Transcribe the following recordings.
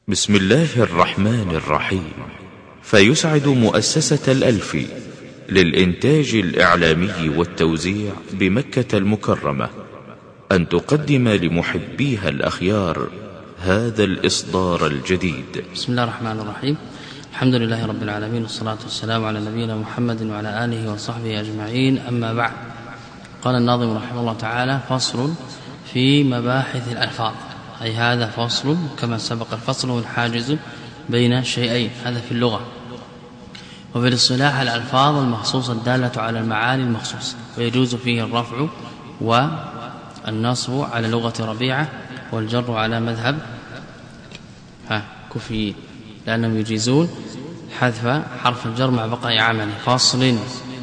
بسم الله الرحمن الرحيم. فيسعد مؤسسة الألفي للإنتاج الإعلامي والتوزيع بمكة المكرمة أن تقدم لمحبيها الأخيار هذا الإصدار الجديد. بسم الله الرحمن الرحيم. الحمد لله رب العالمين، والصلاة والسلام على نبينا محمد وعلى آله وصحبه أجمعين، أما بعد. قال الناظم رحمه الله تعالى: فصل في مباحث الألفاظ، أي هذا فصل كما سبق الفصل هو الحاجز بين شيئين، هذا في اللغة. وفي الاصطلاح الألفاظ المخصوصة الدالة على المعاني المخصوصة، ويجوز فيه الرفع والنصب على لغة ربيعة، والجر على مذهب كوفيين، لأنهم يجيزون حذف حرف الجر مع بقاء عمله. فصل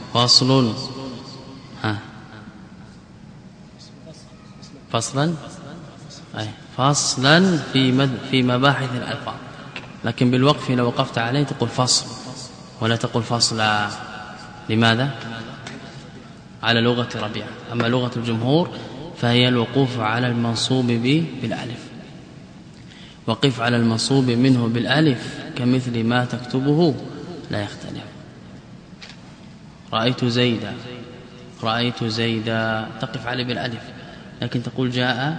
فصلا في مباحث الألفاظ، لكن بالوقف لو وقفت عليه تقول فصل ولا تقول فصلا. لماذا؟ على لغة ربيعة. أما لغة الجمهور فهي الوقوف على المنصوب بالألف. وقف على المنصوب منه بالألف كمثل ما تكتبه لا يختلف. رأيت زيدا تقف عليه بالألف، لكن تقول جاء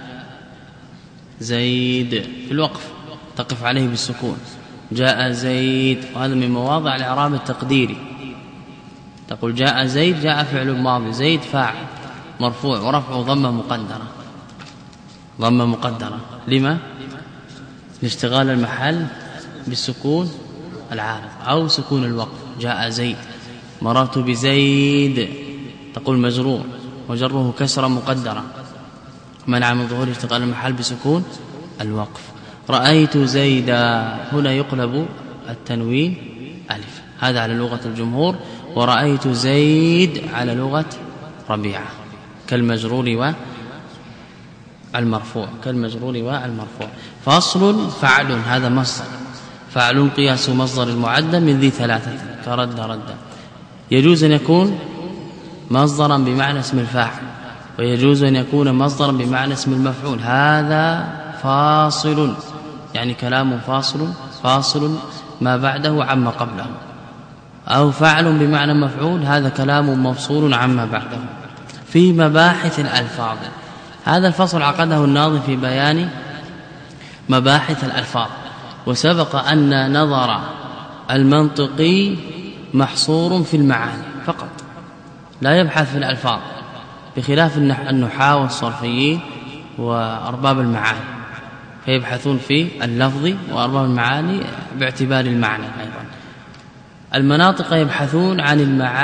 زيد في الوقف تقف عليه بالسكون. جاء زيد، وهذا من مواضع الإعراب التقديري. تقول جاء زيد، جاء فعل ماضي، زيد فاعل مرفوع ورفعه ضمة مقدرة. لما؟ لاشتغال المحل بالسكون العارض أو سكون الوقف. جاء زيد. مررت بزيد تقول مجرور وجره كسرة مقدرة منع من ظهور اشتغال المحل بسكون الوقف. رأيت زيدا، هنا يقلب التنوين ألف، هذا على لغة الجمهور. ورأيت زيد على لغة ربيعة كالمجرور والمرفوع. فصل فعل، هذا مصدر. فعل قياس مصدر المعدى من ذي ثلاثة كرد. يجوز أن يكون مصدرا بمعنى اسم الفاعل، ويجوز أن يكون مصدرا بمعنى اسم المفعول. هذا فاصل، يعني كلام فاصل ما بعده عما قبله. أو فعل بمعنى مفعول، هذا كلام مفصول عما بعده. في مباحث الألفاظ، هذا الفصل عقده الناظم في بيان مباحث الألفاظ. وسبق أن نظر المنطقي محصور في المعاني فقط، لا يبحث في الألفاظ، بخلاف النحاة والصرفيين وأرباب المعاني، فيبحثون في اللفظ، وأرباب المعاني باعتبار المعنى أيضا. المناطق يبحثون عن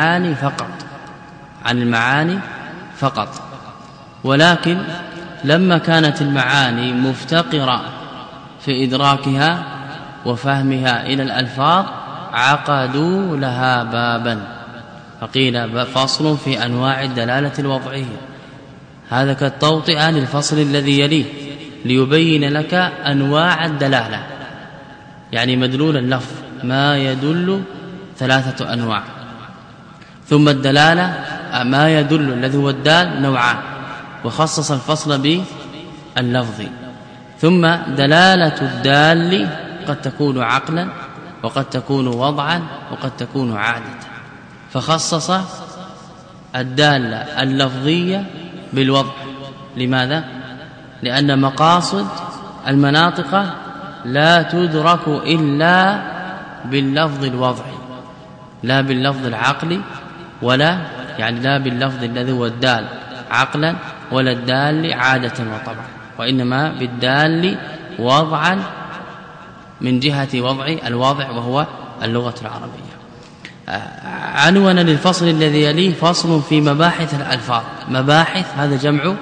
المعاني فقط. ولكن لما كانت المعاني مفتقرة في إدراكها وفهمها إلى الألفاظ عقدوا لها بابا، فقيل فصل في أنواع الدلالة الوضعية. هذا كالتوطئة للفصل الذي يليه، ليبين لك أنواع الدلالة، يعني مدلول اللفظ ما يدل 3 أنواع. ثم الدلالة ما يدل الذي هو الدال نوعان، وخصص الفصل باللفظ. ثم دلالة الدال قد تكون عقلا، وقد تكون وضعا، وقد تكون عادة، فخصص الدالة اللفظية بالوضع. لماذا؟ لأن مقاصد المناطق لا تدرك إلا باللفظ الوضعي، لا باللفظ العقلي، ولا يعني لا باللفظ الذي هو الدال عقلا، ولا الدال عادة وطبعا، وإنما بالدال وضعا من جهة وضع الواضع وهو اللغة العربية. عنوان للفصل الذي يليه فصل في مباحث الألفاظ. مباحث هذا جمع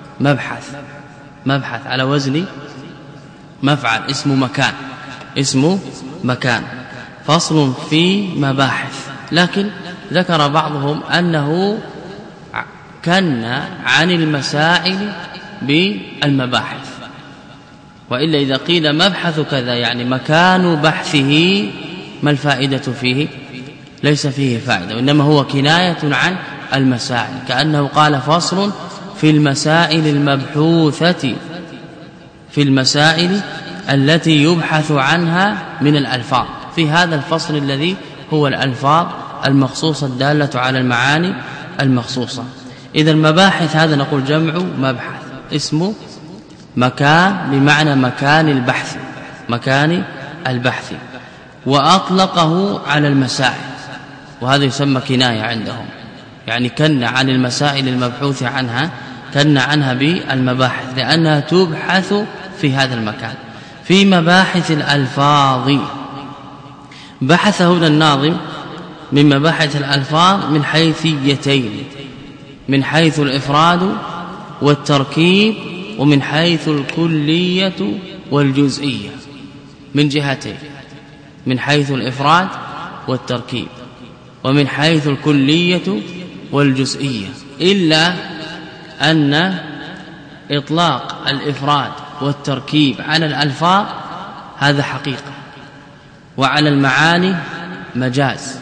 مبحث على وزن مفعل، اسم مكان. فصل في مباحث. لكن ذكر بعضهم أنه كن عن المسائل بالمباحث، وإلا إذا قيل مبحث كذا يعني مكان بحثه، ما الفائدة فيه؟ ليس فيه فائدة، وإنما هو كناية عن المسائل، كأنه قال فصل في المسائل المبحوثة، في المسائل التي يبحث عنها من الألفاظ في هذا الفصل الذي هو الألفاظ المخصوصة الدالة على المعاني المخصوصة. إذا المباحث هذا نقول جمع مبحث، اسمه مكان بمعنى مكان البحث، مكان البحث، وأطلقه على المسائل، وهذا يسمى كناية عندهم، يعني كن عن المسائل المبحوث عنها، كن عنها بالمباحث لأنها تبحث في هذا المكان. في مباحث الألفاظ بحث هنا الناظم من مباحث الألفاظ من حيثيتين، من حيث الإفراد والتركيب ومن حيث الكلية والجزئية، من جهتين، من حيث الإفراد والتركيب ومن حيث الكلية والجزئية، إلا أن إطلاق الإفراد والتركيب على الألفاظ هذا حقيقة، وعلى المعاني مجاز.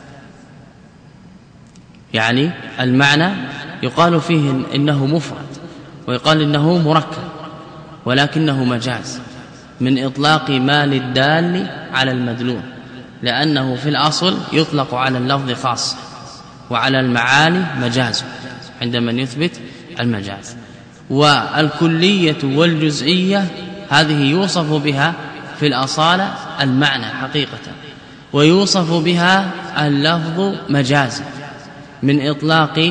يعني المعنى يقال فيه إنه مفرد ويقال إنه مركب، ولكنه مجاز من إطلاق ما للدال على المدلول، لأنه في الأصل يطلق على اللفظ خاصة وعلى المعاني مجاز عند من يثبت المجاز. والكلية والجزئية هذه يوصف بها في الأصالة المعنى حقيقة، ويوصف بها اللفظ مجازا من إطلاق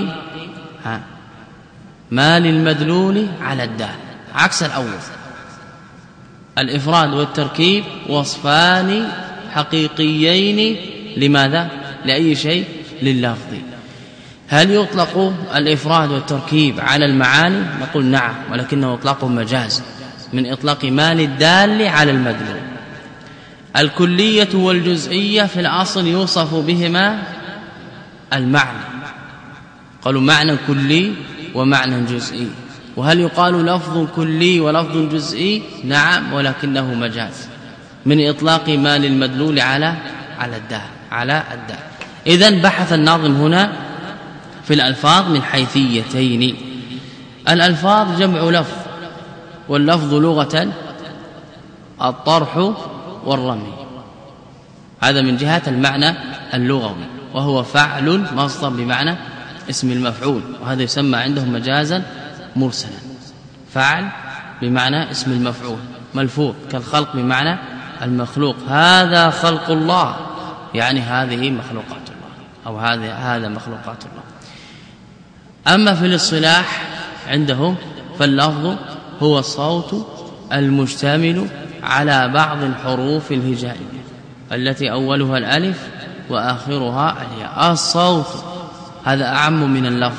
ما للمدلول على الدال، عكس الأول. الإفراد والتركيب وصفان حقيقيين، لماذا؟ لأي شيء؟ لللفظ. هل يطلق الإفراد والتركيب على المعاني؟ نقول نعم، ولكنه إطلاق مجاز من إطلاق ما للدال على المدلول. الكلية والجزئية في الأصل يوصف بهما المعنى، قالوا معنى كلي ومعنى جزئي. وهل يقال لفظ كلي ولفظ جزئي؟ نعم، ولكنه مجاز من إطلاق ما للمدلول على الدال. إذن بحث الناظم هنا في الألفاظ من حيثيتين. الألفاظ جمع لفظ، واللفظ لغة الطرح والرمي، هذا من جهة المعنى اللغوي، وهو فعل مصدر بمعنى اسم المفعول، وهذا يسمى عندهم مجازا مرسلا. فعل بمعنى اسم المفعول، ملفوظ كالخلق بمعنى المخلوق، هذا خلق الله، يعني هذه مخلوقات الله، أو هذا مخلوقات الله. أما في الاصطلاح عندهم فاللفظ هو الصوت المشتمل على بعض الحروف الهجائية التي أولها الألف وآخرها الياء. الصوت هذا أعم من اللفظ،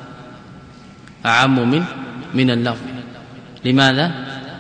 أعم من اللفظ. لماذا؟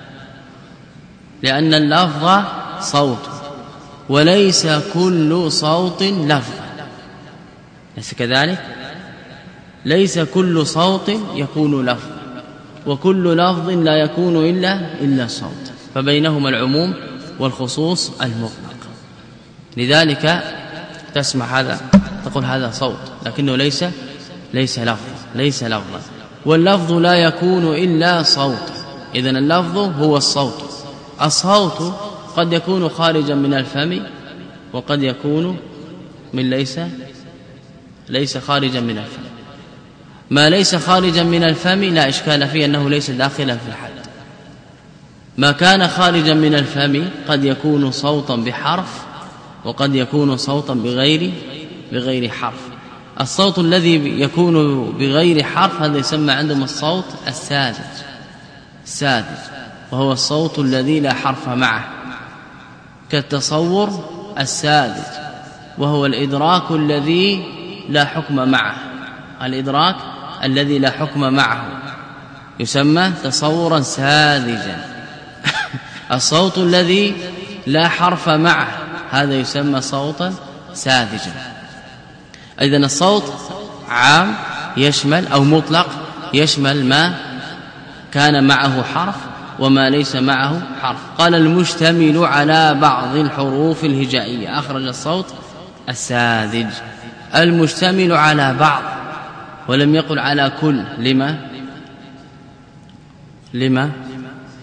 لأن اللفظ صوت، وليس كل صوت لفظا، ليس كذلك؟ ليس كل صوت يكون لفظا، وكل لفظ لا يكون إلا صوت، فبينهما العموم والخصوص المطلق. لذلك تسمع هذا تقول هذا صوت، لكنه ليس لفظا، واللفظ لا يكون إلا صوت. إذن اللفظ هو الصوت. الصوت قد يكون خارجا من الفم، وقد يكون من ليس خارجا من الفم. ما ليس خارجا من الفم لا إشكال فيه أنه ليس داخلا في الحد. ما كان خارجا من الفم قد يكون صوتا بحرف، وقد يكون صوتا بغير حرف. الصوت الذي يكون بغير حرف هذا يسمى عندهم الصوت الساذج، وهو الصوت الذي لا حرف معه، كالتصور الساذج، وهو الإدراك الذي لا حكم معه. الإدراك الذي لا حكم معه يسمى تصورا ساذجا. الصوت الذي لا حرف معه هذا يسمى صوتا ساذجا. إذن الصوت عام يشمل أو مطلق يشمل ما كان معه حرف وما ليس معه حرف. قال المشتمل على بعض الحروف الهجائية، أخرج الصوت الساذج. المشتمل على بعض ولم يقل على كل. لما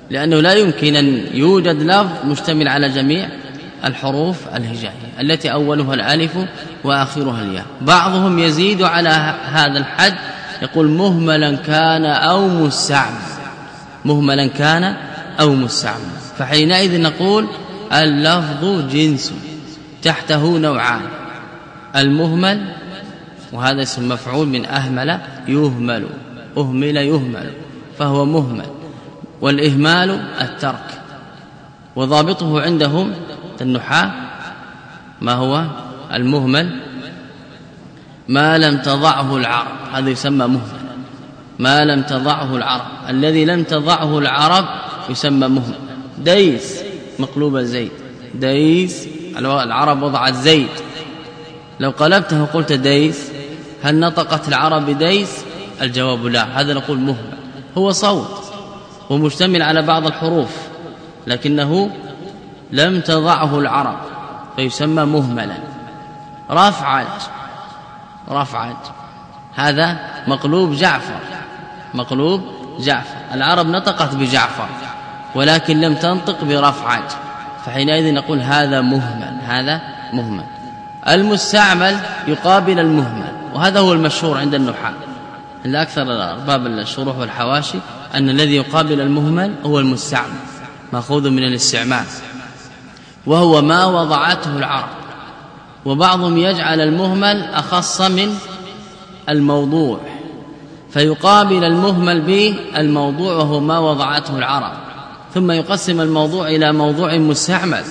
لأنه لا يمكن أن يوجد لفظ مشتمل على جميع الحروف الهجائية التي أولها الألف وآخرها الياء. بعضهم يزيد على هذا الحد يقول مهملا كان أو مستعمل، مهملا كان أو مستعمل. فحينئذ نقول اللفظ جنس تحته نوعان: المهمل، وهذا اسم مفعول من أهمل يهمل، أهمل يهمل فهو مهمل، والإهمال الترك. وضابطه عندهم النحاة ما هو المهمل؟ ما لم تضعه العرب، هذا يسمى مهمل. ما لم تضعه العرب، الذي لم تضعه العرب يسمى مهمل. ديس مقلوب زيد، ديس العرب وضعت زيد، لو قلبته قلت ديس هل نطقت العرب بديس؟ الجواب لا، هذا نقول مهمل. هو صوت ومشتمل على بعض الحروف لكنه لم تضعه العرب فيسمى مهملا. رفعت، رفعت هذا مقلوب جعفر، مقلوب جعفر، العرب نطقت بجعفر ولكن لم تنطق برفعت، فحينئذ نقول هذا مهمل، هذا مهمل. المستعمل يقابل المهمل، وهذا هو المشهور عند النحاة، عند أكثر أرباب الشروح والحواشي أن الذي يقابل المهمل هو المستعمل، مأخوذ من الاستعمال، وهو ما وضعته العرب. وبعضهم يجعل المهمل أخص من الموضوع فيقابل المهمل بالموضوع وهو ما وضعته العرب، ثم يقسم الموضوع إلى موضوع مستعمل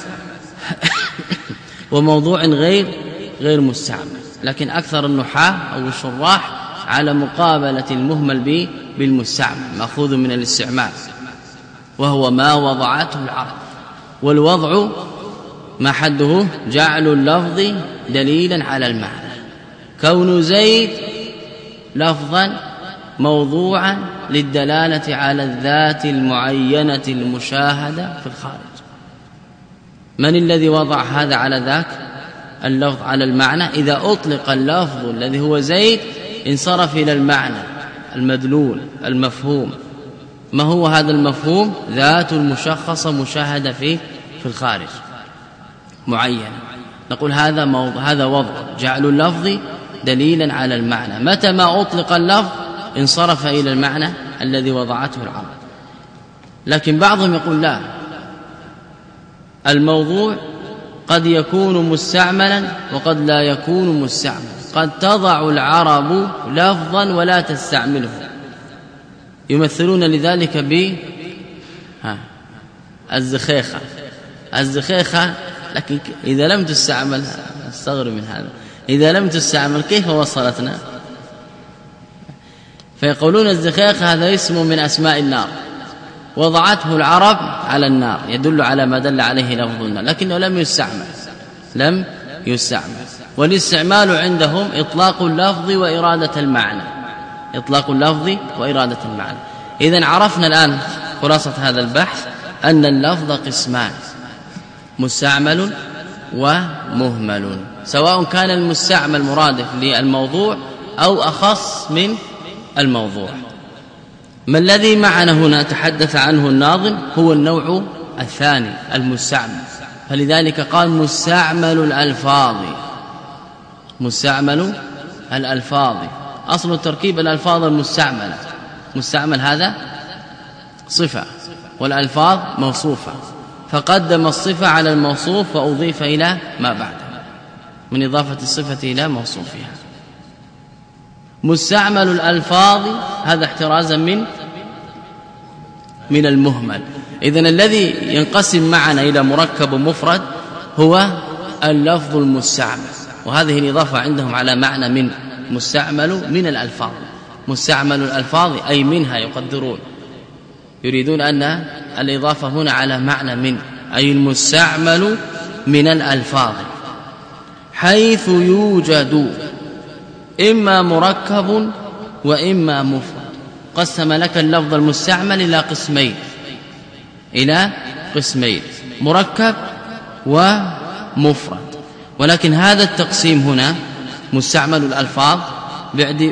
وموضوع غير مستعمل. لكن أكثر النحاة أو الشراح على مقابلة المهمل بالمستعمل، مأخوذ من الاستعمال، وهو ما وضعته العرب. والوضع ما حده؟ جعل اللفظ دليلا على المعنى، كون زيد لفظا موضوعا للدلالة على الذات المعينة المشاهدة في الخارج. من الذي وضع هذا على ذاك اللفظ على المعنى؟ إذا أطلق اللفظ الذي هو زيد انصرف إلى المعنى المدلول المفهوم. ما هو هذا المفهوم؟ ذات المشخصة مشاهدة في الخارج معينة. نقول هذا وضع جعل اللفظ دليلا على المعنى. متى ما أطلق اللفظ انصرف إلى المعنى الذي وضعته العرب. لكن بعضهم يقول لا، الموضوع قد يكون مستعملا وقد لا يكون مستعملا، قد تضع العرب لفظا ولا تستعمله. يمثلون لذلك الزخيخة، الزخيخة، لكن إذا لم تستعمل، استغرب من هذا، إذا لم تستعمل كيف وصلتنا؟ فيقولون الزخيخة هذا اسم من أسماء النار، وضعته العرب على النار، يدل على ما دل عليه لفظ النار، لكنه لم يستعمل. والاستعمال عندهم إطلاق اللفظ وإرادة المعنى، إطلاق اللفظ وإرادة المعنى. إذن عرفنا الآن خلاصة هذا البحث أن اللفظ قسمان: مستعمل ومهمل، سواء كان المستعمل مرادف للموضوع أو أخص من الموضوع. ما الذي معنا هنا تحدث عنه الناظم هو النوع الثاني المستعمل، فلذلك قال مستعمل الألفاظ. مستعمل الألفاظ أصل تركيب الألفاظ المستعملة، مستعمل هذا صفة والألفاظ موصوفة، فقدم الصفة على الموصوف وأضيف إلى ما بعده من إضافة الصفة إلى موصوفها. مستعمل الألفاظ هذا احترازا من المهمل. إذن الذي ينقسم معنا إلى مركب مفرد هو اللفظ المستعمل، وهذه الإضافة عندهم على معنى من مستعمل من الألفاظ. مستعمل الألفاظ أي منها، يقدرون يريدون أن الإضافة هنا على معنى من، أي المستعمل من الألفاظ، حيث يوجد إما مركب وإما مفرد. قسم لك اللفظ المستعمل إلى قسمين مركب ومفرد، ولكن هذا التقسيم هنا مستعمل الألفاظ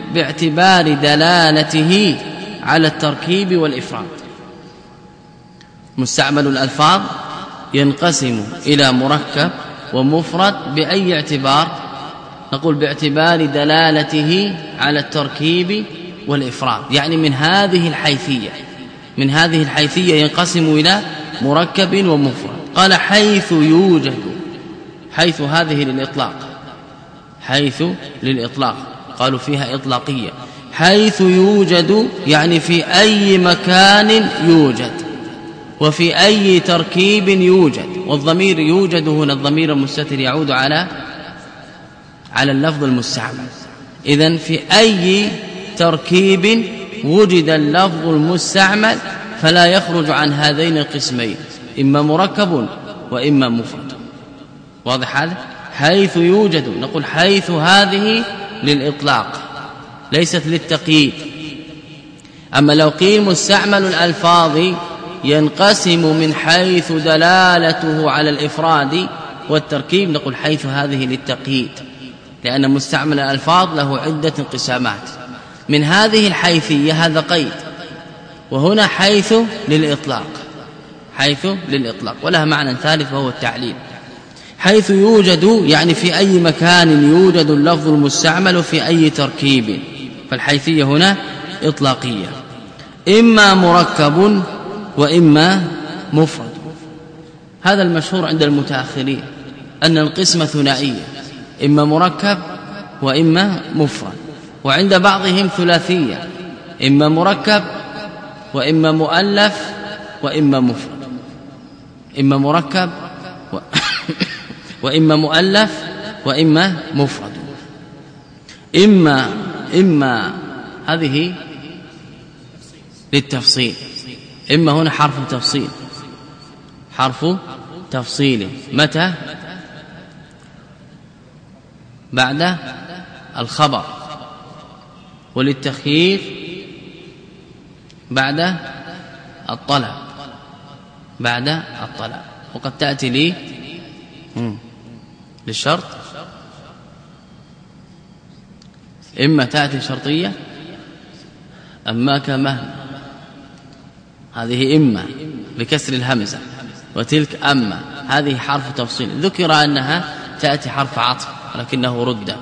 باعتبار دلالته على التركيب والإفراد. مستعمل الألفاظ ينقسم إلى مركب ومفرد بأي اعتبار؟ نقول باعتبار دلالته على التركيب والإفراد، يعني من هذه الحيثية ينقسم إلى مركب ومفرد. قال حيث يوجد، حيث هذه للإطلاق، حيث للإطلاق، قالوا فيها إطلاقية. حيث يوجد يعني في أي مكان يوجد وفي أي تركيب يوجد، والضمير يوجد هنا الضمير المستتر يعود على اللفظ المستعمل. إذن في أي تركيب وجد اللفظ المستعمل فلا يخرج عن هذين القسمين، إما مركب وإما مفرد. واضح هذا؟ حيث يوجد، نقول حيث هذه للإطلاق ليست للتقييد. أما لو قيل مستعمل الألفاظ ينقسم من حيث دلالته على الإفراد والتركيب، نقول حيث هذه للتقييد، لأن مستعمل الألفاظ له عدة انقسامات. من هذه الحيثية هذا قيد، وهنا حيث للإطلاق، حيث للإطلاق، ولها معنى ثالث وهو التعليل. حيث يوجد يعني في أي مكان يوجد اللفظ المستعمل في أي تركيب، فالحيثية هنا إطلاقية، إما مركب وإما مفرد. هذا المشهور عند المتأخرين أن القسمة ثنائية، إما مركب وإما مفرد، وعند بعضهم ثلاثية، إما مركب وإما مؤلف وإما مفرد، إما مركب وإما مؤلف وإما مفرد. إما هذه للتفصيل، إما هنا حرف تفصيل، حرف تفصيل. متى؟ بعد الخبر، وللتخيير بعد الطلب، بعد الطلب. وقد تأتي لي للشرط، إما تأتي شرطية أما كمهما، هذه إما بكسر الهمزة، وتلك أما هذه حرف تفصيل. ذكر أنها تأتي حرف عطف ولكنه رد،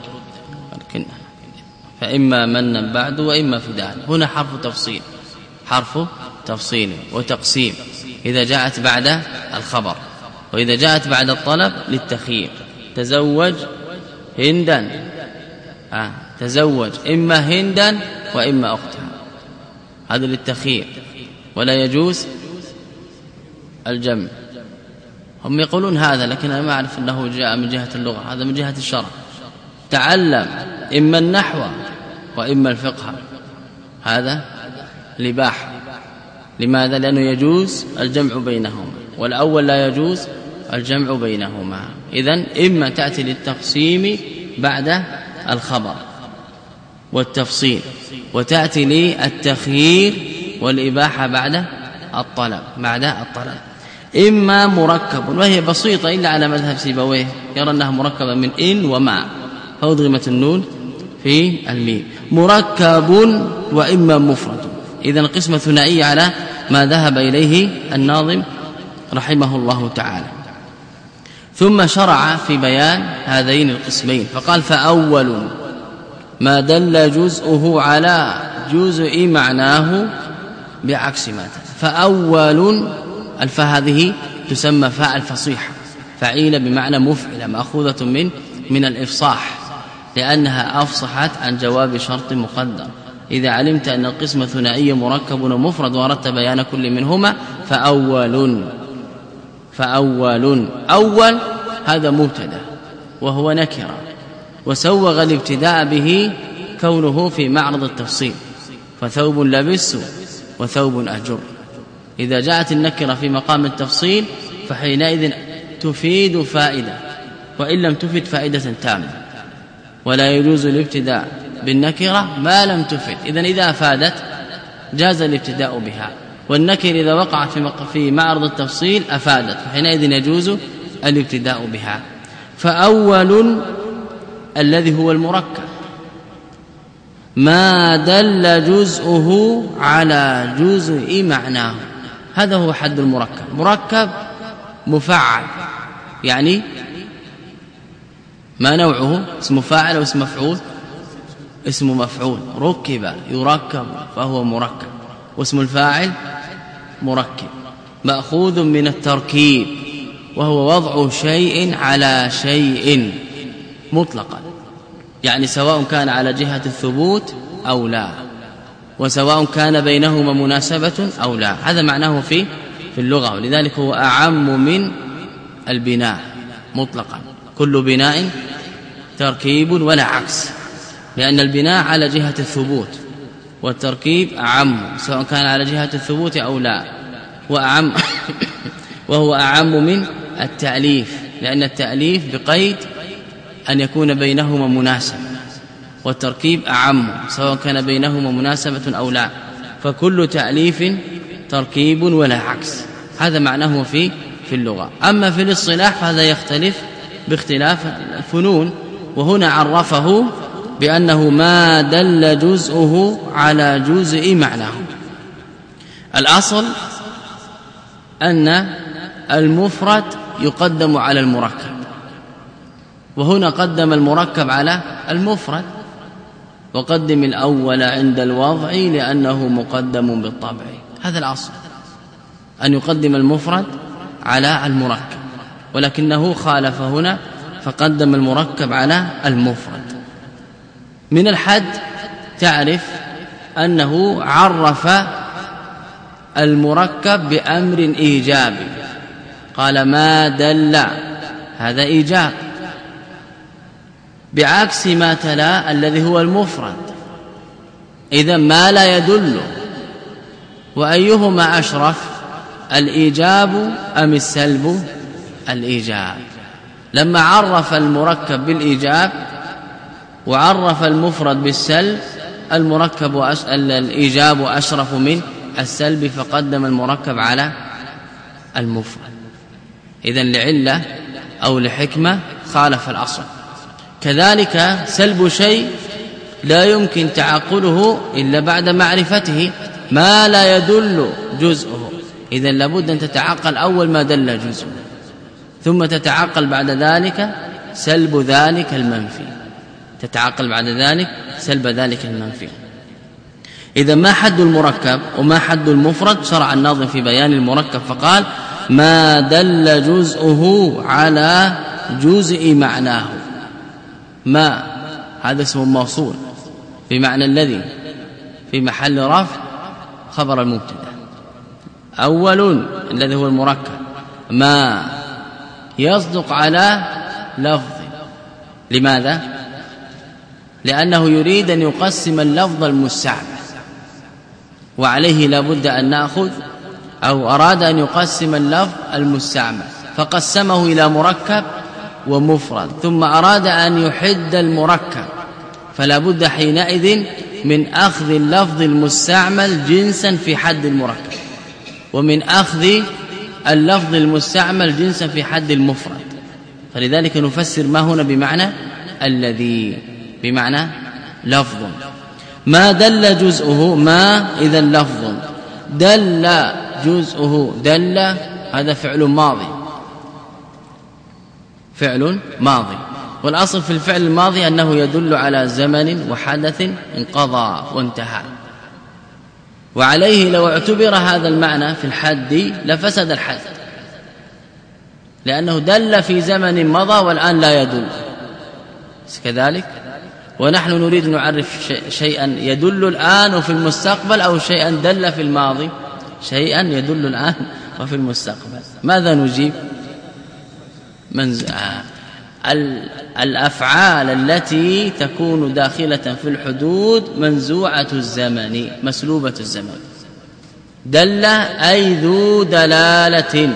فإما منا بعد وإما فداء. هنا حرف تفصيل، حرف تفصيل وتقسيم إذا جاءت بعد الخبر، وإذا جاءت بعد الطلب للتخيير. تزوج هندا، تزوج إما هندا وإما أختها، هذا للتخيير، ولا يجوز الجمع. هم يقولون هذا، لكن أنا ما أعرف أنه جاء من جهة اللغة، هذا من جهة الشرع. تعلم إما النحو وإما الفقه، هذا الإباحة. لماذا؟ لأنه يجوز الجمع بينهما، والأول لا يجوز الجمع بينهما. إذن إما تأتي للتقسيم بعد الخبر والتفصيل، وتأتي للتخيير والإباحة بعد الطلب، إما مركب، وهي بسيطة إلا على مذهب سيبويه، يرى أنها مركبة من إن وما، فأضغمت النون في الميم. مركب وإما مفرد. إذن قسمة ثنائية على ما ذهب إليه الناظم رحمه الله تعالى. ثم شرع في بيان هذين القسمين فقال: فأول ما دل جزءه على جزء معناه بعكس ما دل. فأول، الفاء هذه تسمى فاء الفصيحة، فعيل بمعنى مفعلة، مأخوذة من الإفصاح، لأنها أفصحت عن جواب شرط مقدر. إذا علمت أن القسم ثنائي مركب ومفرد وأردت بيان كل منهما فأول أول هذا مبتدا وهو نكرة، وسوغ الابتداء به كونه في معرض التفصيل، فثوب لبس وثوب أجر. إذا جاءت النكرة في مقام التفصيل فحينئذ تفيد فائدة، وإن لم تفد فائدة تامة، ولا يجوز الابتداء بالنكرة ما لم تفد. إذا أفادت جاز الابتداء بها، والنكر إذا وقعت في معرض التفصيل أفادت، فحينئذ يجوز الابتداء بها. فأول الذي هو المركب ما دل جزءه على جزء معناه، هذا هو حد المركب. مركب مفعل يعني ما نوعه؟ اسم فاعل أو اسم مفعول؟ اسم مفعول. ركب يركب فهو مركب. واسم الفاعل مركب مأخوذ من التركيب وهو وضع شيء على شيء مطلقا، يعني سواء كان على جهة الثبوت أو لا، وسواء كان بينهما مناسبة أو لا. هذا معناه في اللغة، ولذلك هو أعم من البناء مطلقا. كل بناء تركيب ولا عكس، لأن البناء على جهة الثبوت والتركيب أعم سواء كان على جهة الثبوت أو لا، وأعم وهو أعم من التأليف، لأن التأليف بقيد أن يكون بينهما مناسبة، والتركيب أعم سواء كان بينهما مناسبة أو لا. فكل تأليف تركيب ولا عكس. هذا معناه في اللغة. أما في الاصطلاح فهذا يختلف باختلاف الفنون، وهنا عرفه بأنه ما دل جزءه على جزء معناه. الأصل أن المفرد يقدم على المركب، وهنا قدم المركب على المفرد، وقدم الأول عند الوضع لأنه مقدم بالطبع. هذا الأصل، أن يقدم المفرد على المركب، ولكنه خالف هنا فقدم المركب على المفرد. من الحد تعرف أنه عرف المركب بأمر إيجابي، قال ما دل، هذا إيجاب، بعكس ما تلا الذي هو المفرد. إذا ما لا يدل، وأيهما أشرف، الإيجاب أم السلب؟ الإيجاب. لما عرف المركب بالإيجاب وعرف المفرد بالسلب، المركب الإيجاب أشرف من السلب، فقدم المركب على المفرد. إذن لعلة أو لحكمة خالف الأصل. كذلك سلب شيء لا يمكن تعقله إلا بعد معرفته، ما لا يدل جزءه. إذن لابد أن تتعقل أول ما دل جزءه، ثم تتعقل بعد ذلك سلب ذلك المنفي، تتعقل بعد ذلك سلب ذلك المنفي. إذا ما حد المركب وما حد المفرد؟ شرع الناظم في بيان المركب فقال ما دل جزءه على جزء معناه. ما هذا اسم موصول بمعنى الذي، في محل رفع خبر المبتدا. أول الذي هو المركب، ما يصدق على لفظ. لماذا؟ لأنه يريد أن يقسم اللفظ المستعمل، وعليه لابد أن نأخذ، أو أراد أن يقسم اللفظ المستعمل فقسمه إلى مركب ومفرد، ثم أراد أن يحد المركب، فلا بد حينئذ من أخذ اللفظ المستعمل جنسا في حد المركب، ومن أخذ اللفظ المستعمل جنسا في حد المفرد. فلذلك نفسر ما هنا بمعنى الذي، بمعنى لفظ. ما دل جزءه، ما إذا لفظ، دل جزءه، دل هذا فعل ماضي، فعل ماضي. والأصل في الفعل الماضي أنه يدل على زمن وحدث انقضى وانتهى، وعليه لو اعتبر هذا المعنى في الحد لفسد الحد، لأنه دل في زمن مضى والآن لا يدل كذلك. ونحن نريد أن نعرف شيئا يدل الآن وفي المستقبل، أو شيئا دل في الماضي، شيئا يدل الآن وفي المستقبل. ماذا نجيب؟ الأفعال التي تكون داخلة في الحدود منزوعة الزمن مسلوبة الزمن. دل أي ذو دلالة،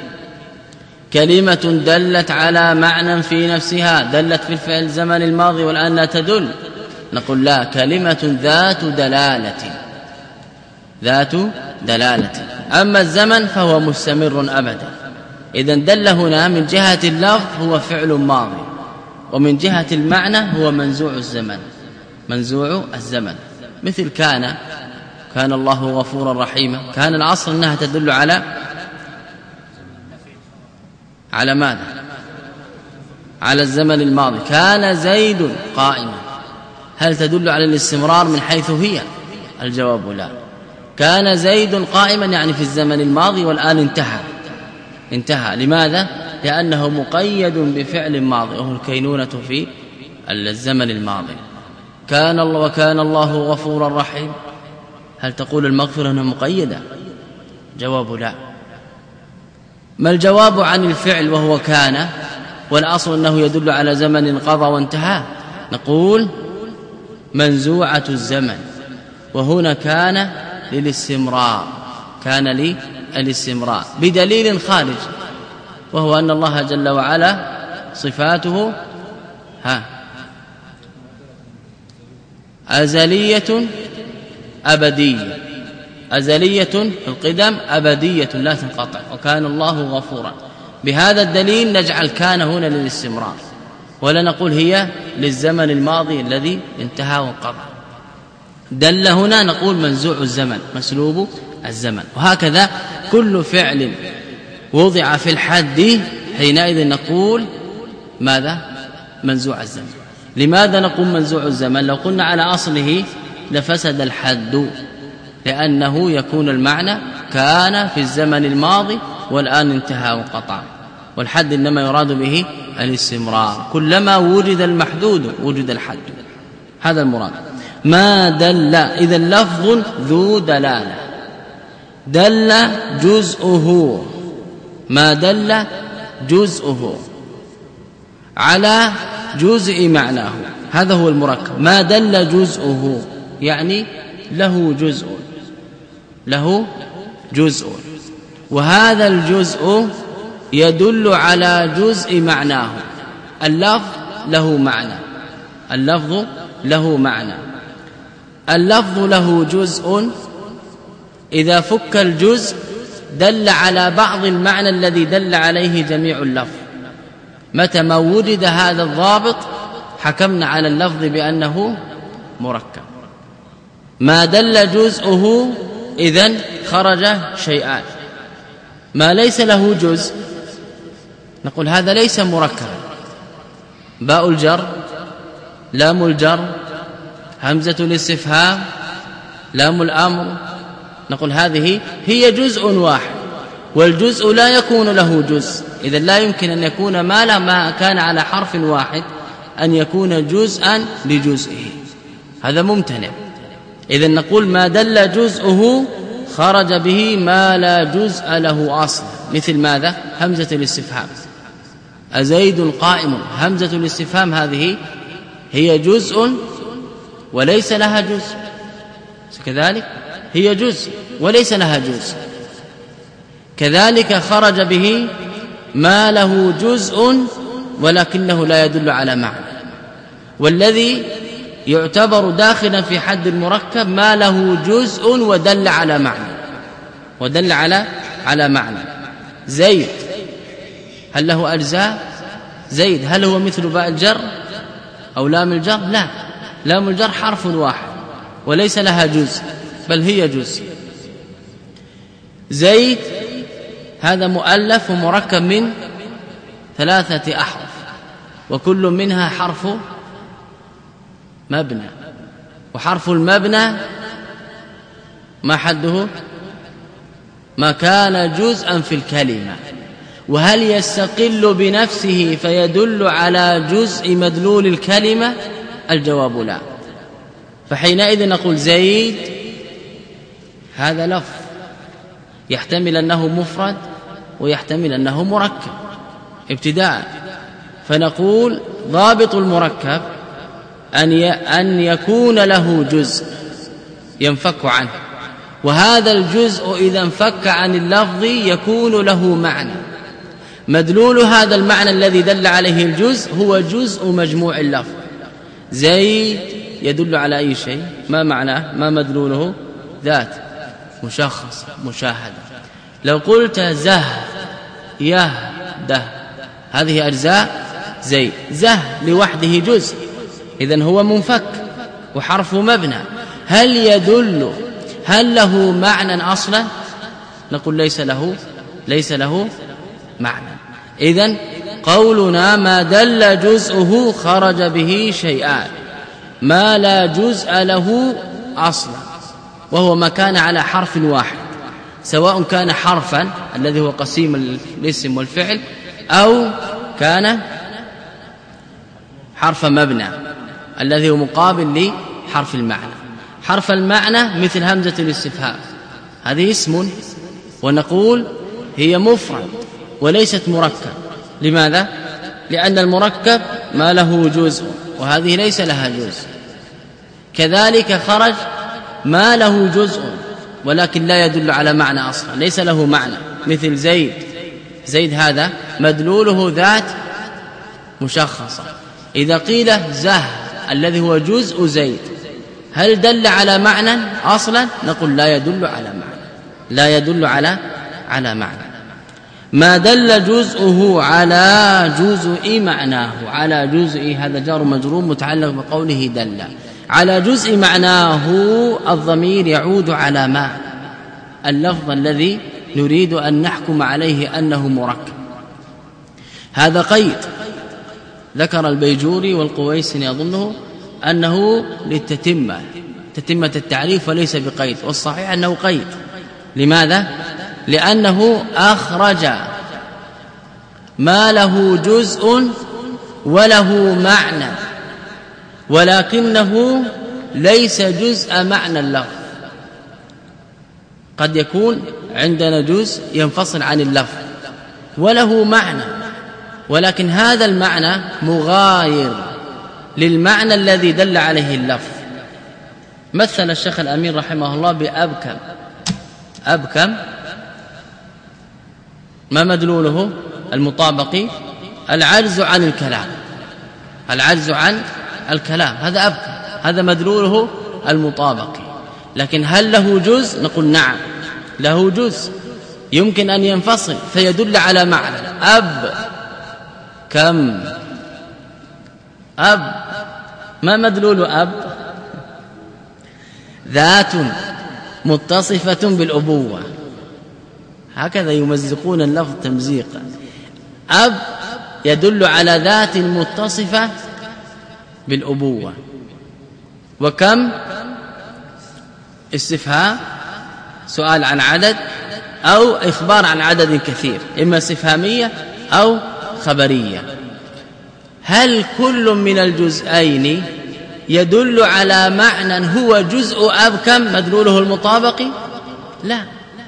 كلمة دلت على معنى في نفسها، دلت في الفعل الزمن الماضي والآن لا تدل، نقول لا، كلمة ذات دلالة، ذات دلالة. أما الزمن فهو مستمر أبدا. إذن دل هنا من جهة اللفظ هو فعل ماضي، ومن جهة المعنى هو منزوع الزمن، منزوع الزمن. مثل كان كان الله غفورا رحيما، كان الأصل أنها تدل على ماذا؟ على الزمن الماضي. كان زيد قائما، هل تدل على الاستمرار من حيث هي؟ الجواب لا. كان زيد قائما يعني في الزمن الماضي والآن انتهى. لماذا؟ لأنه مقيد بفعل ماضي وهو الكينونة في الزمن الماضي. وكان الله غفورا رحيم، هل تقول المغفرة أنها مقيدة؟ جواب لا. ما الجواب عن الفعل وهو كان والأصل أنه يدل على زمن قضى وانتهى؟ نقول منزوعة الزمن، وهنا كان للاستمرار، كان للاستمرار بدليل خارج، وهو أن الله جل وعلا صفاته أزلية أبدية، أزلية في القدم أبدية لا تنقطع، وكان الله غفورا. بهذا الدليل نجعل كان هنا للاستمرار، ولا نقول هي للزمن الماضي الذي انتهى وانقضى. دل هنا نقول منزوع الزمن، مسلوب الزمن. وهكذا كل فعل وضع في الحد حينئذ نقول ماذا؟ منزوع الزمن. لماذا نقول منزوع الزمن؟ لو قلنا على أصله لفسد الحد، لأنه يكون المعنى كان في الزمن الماضي والآن انتهى وانقطع، والحد إنما يراد به الاستمرار، كلما وجد المحدود وجد الحد، هذا المراد. ما دل، إذا لفظ ذو دلالة، دل جزءه، ما دل جزءه على جزء معناه، هذا هو المركب. ما دل جزءه يعني له جزء، وهذا الجزء يدل على جزء معناه. اللفظ له معنى، اللفظ له معنى، اللفظ له جزء، إذا فك الجزء دل على بعض المعنى الذي دل عليه جميع اللفظ. متى ما وجد هذا الضابط حكمنا على اللفظ بأنه مركب. ما دل جزءه إذن خرج شيئان. ما ليس له جزء نقول هذا ليس مركبا، باء الجر، لام الجر، همزة الاستفهام، لام الأمر، نقول هذه هي جزء واحد، والجزء لا يكون له جزء، إذا لا يمكن أن يكون ما كان على حرف واحد أن يكون جزءا لجزئه، هذا ممتنع. إذا نقول ما دل جزءه خرج به ما لا جزء له أصل، مثل ماذا؟ همزة الاستفهام، أزيد قائم، همزة الاستفهام هذه هي جزء وليس لها جزء، كذلك هي جزء وليس لها جزء. كذلك خرج به ما له جزء ولكنه لا يدل على معنى، والذي يعتبر داخلا في حد المركب ما له جزء ودل على معنى. زيد هل له أجزاء؟ زيد هل هو مثل باء الجر أو لام الجر؟ لا، لام الجر حرف واحد وليس لها جزء، بل هي جزء. زيد هذا مؤلف ومركب من 3 أحرف، وكل منها حرف مبنى، وحرف المبنى ما حده؟ ما كان جزءا في الكلمة. وهل يستقل بنفسه فيدل على جزء مدلول الكلمة؟ الجواب لا. فحينئذ نقول زيد هذا لفظ يحتمل أنه مفرد ويحتمل أنه مركب ابتداء، فنقول ضابط المركب أن يكون له جزء ينفك عنه، وهذا الجزء إذا انفك عن اللفظ يكون له معنى، مدلول هذا المعنى الذي دل عليه الجزء هو جزء مجموع اللفظ. زيد يدل على أي شيء؟ ما معناه؟ ما مدلوله؟ ذات، مشخص، مشاهدة. لو قلت زه، يه، ده، هذه أجزاء زيد. زه لوحده جزء، إذن هو منفك وحرف مبنى. هل هل له معنى أصلا؟ نقول ليس له معنى. إذن قولنا ما دل جزءه خرج به شيئان، ما لا جزء له أصلا وهو ما كان على حرف واحد، سواء كان حرفا الذي هو قسيم الاسم والفعل أو كان حرف مبنى الذي هو مقابل لحرف المعنى. حرف المعنى مثل همزة الاستفهام، هذه اسم ونقول هي مفرد وليست مركب. لماذا؟ لأن المركب ما له جزء وهذه ليس لها جزء. كذلك خرج ما له جزء ولكن لا يدل على معنى أصلا، ليس له معنى، مثل زيد هذا مدلوله ذات مشخصة. إذا قيل زه الذي هو جزء زيد هل دل على معنى أصلا؟ نقول لا يدل على معنى. ما دل جزءه على جزء معناه، على جزء هذا جار مجرور متعلق بقوله دل على جزء معناه. الضمير يعود على ما اللفظ الذي نريد أن نحكم عليه أنه مركب. هذا قيد ذكر البيجوري والقويسني أظنه أنه للتتمة، تتمة التعريف وليس بقيد، والصحيح أنه قيد. لماذا؟ لأنه أخرج ما له جزء وله معنى ولكنه ليس جزء معنى اللفظ. قد يكون عندنا جزء ينفصل عن اللفظ وله معنى، ولكن هذا المعنى مغاير للمعنى الذي دل عليه اللفظ. مثل الشيخ الأمين رحمه الله بأبكم. أبكم ما مدلوله المطابقي؟ العجز عن الكلام، العجز عن الكلام، هذا أبكم، هذا مدلوله المطابقي. لكن هل له جزء؟ نقول نعم له جزء يمكن أن ينفصل فيدل على معنى. أب كم، أب ما مدلول أب؟ ذات متصفة بالأبوة، هكذا يمزقون اللفظ تمزيقا. أب يدل على ذات متصفة بالأبوة. وكم استفهام، سؤال عن عدد أو إخبار عن عدد كثير، إما استفهامية أو خبرية. هل كل من الجزئين يدل على معنى هو جزء أبكم مدلوله المطابقي؟ لا،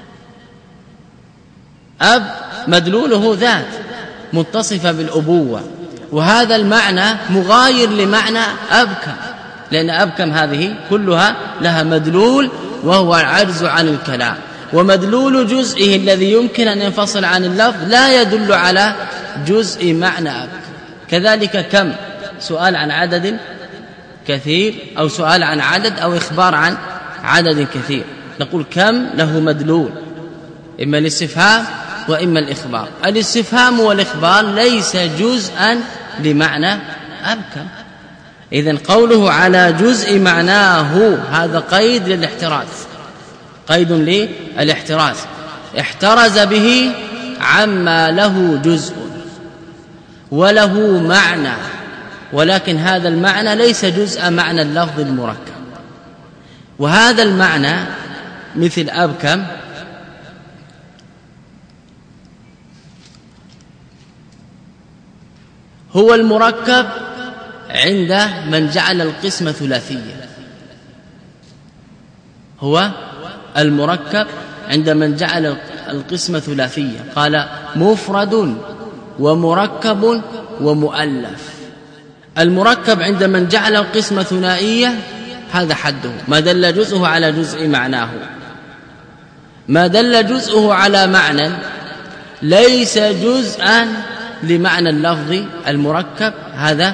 أب مدلوله ذات متصفة بالأبوة، وهذا المعنى مغاير لمعنى أبكم، لأن أبكم هذه كلها لها مدلول وهو العجز عن الكلام، ومدلول جزئه الذي يمكن أن ينفصل عن اللفظ لا يدل على جزء معنى أبكم. كذلك كم، سؤال عن عدد كثير أو سؤال عن عدد أو إخبار عن عدد كثير، نقول كم له مدلول، إما الاستفهام وإما الإخبار. الاستفهام والإخبار ليس جزءا لمعنى أبكم. إذن قوله على جزء معناه هذا قيد للاحتراز، قيد للاحتراز، احترز به عما له جزء وله معنى، ولكن هذا المعنى ليس جزء معنى اللفظ المركب. وهذا المعنى مثل أبكم هو المركب عند من جعل القسمة ثلاثية، هو المركب عند من جعل القسمة ثلاثية، قال مفرد ومركب ومؤلف. المركب عند من جعل القسمة ثنائية هذا حده، ما دل جزءه على جزء معناه. ما دل جزءه على معنى ليس جزءا لمعنى اللفظ المركب، هذا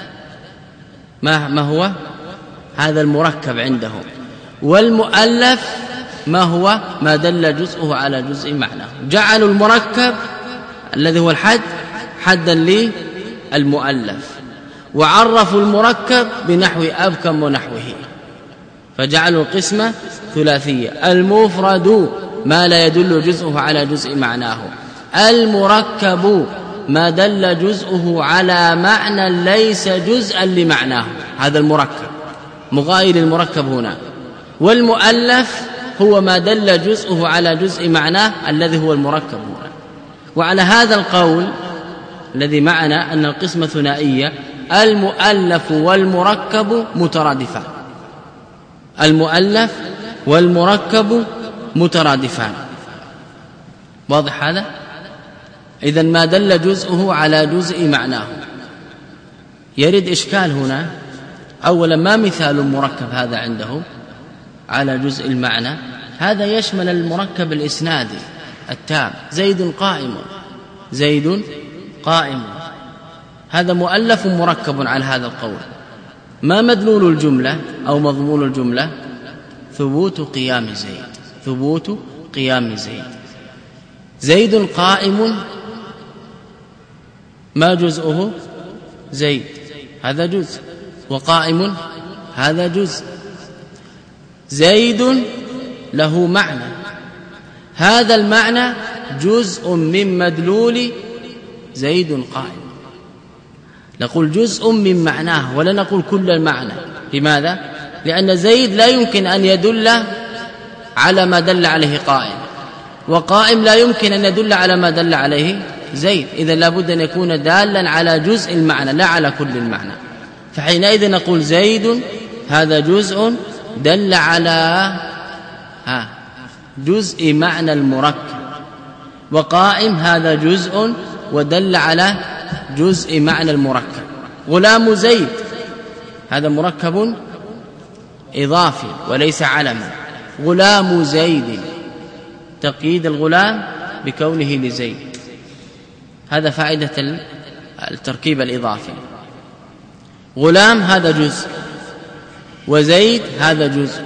ما هو؟ هذا المركب عندهم. والمؤلف ما هو؟ ما دل جزءه على جزء معناه. جعلوا المركب الذي هو الحد حدا للمؤلف، وعرفوا المركب بنحو أبكم ونحوه. فجعلوا القسمة ثلاثية. المفرد ما لا يدل جزءه على جزء معناه. المركب ما دل جزءه على معنى ليس جزءا لمعناه، هذا المركب مغاير للمركب هنا. والمؤلف هو ما دل جزءه على جزء معناه الذي هو المركب هنا. وعلى هذا القول الذي معنا أن القسمة ثنائية، المؤلف والمركب مترادفان، المؤلف والمركب مترادفان. واضح هذا؟ إذن ما دل جزءه على جزء معناه. يرد إشكال هنا. أولا، ما مثال المركب هذا عنده على جزء المعنى؟ هذا يشمل المركب الإسنادي التام، زيد قائم، زيد قائم، هذا مؤلف مركب على هذا القول. ما مدلول الجملة أو مضمون الجملة؟ ثبوت قيام زيد، ثبوت قيام زيد. زيد قائم ما جزءه؟ زيد، هذا جزء، وقائم هذا جزء. زيد له معنى، هذا المعنى جزء من مدلول زيد قائم. نقول جزء من معناه ولا نقول كل المعنى. لماذا؟ لأن زيد لا يمكن أن يدل على ما دل عليه قائم، وقائم لا يمكن أن يدل على ما دل عليه زيد. إذا لابد أن يكون دالا على جزء المعنى لا على كل المعنى. فحينئذ نقول زيد هذا جزء دل على جزء معنى المركب، وقائم هذا جزء ودل على جزء معنى المركب. غلام زيد هذا مركب إضافي وليس علما. غلام زيد تقييد الغلام بكونه لزيد، هذا فائدة التركيب الإضافي. غلام هذا جزء وزيد هذا جزء،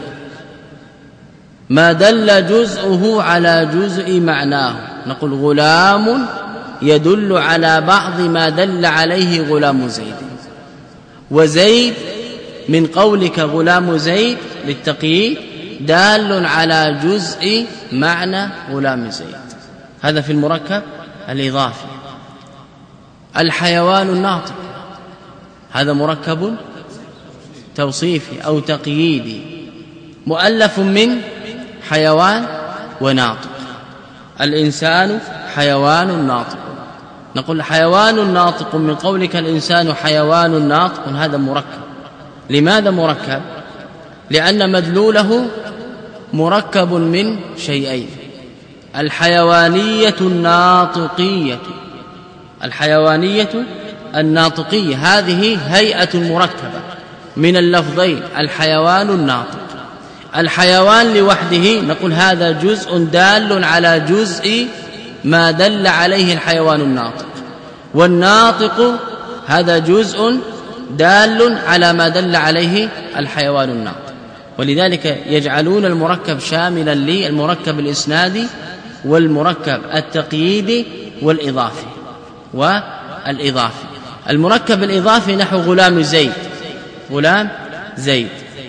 ما دل جزءه على جزء معناه. نقول غلام يدل على بعض ما دل عليه غلام زيد، وزيد من قولك غلام زيد للتقييد دال على جزء معنى غلام زيد. هذا في المركب الإضافي. الحيوان الناطق هذا مركب توصيفي أو تقييدي، مؤلف من حيوان وناطق. الإنسان حيوان ناطق، نقول حيوان ناطق من قولك الإنسان حيوان ناطق، هذا مركب. لماذا مركب؟ لأن مدلوله مركب من شيئين: الحيوانية الناطقية، الحيوانية الناطقية هذه هيئة مركبة من اللفظين الحيوان الناطق. الحيوان لوحده نقول هذا جزء دال على جزء ما دل عليه الحيوان الناطق، والناطق هذا جزء دال على ما دل عليه الحيوان الناطق. ولذلك يجعلون المركب شاملا للمركب الإسنادي والمركب التقييدي والإضافي والإضافي. المركب الإضافي نحو غلام زيد، غلام زيد.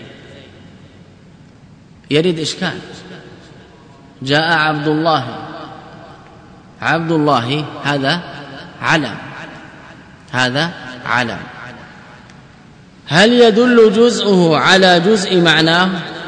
يريد إشكال: جاء عبد الله، عبد الله هذا علم، هذا علم، هل يدل جزءه على جزء معناه؟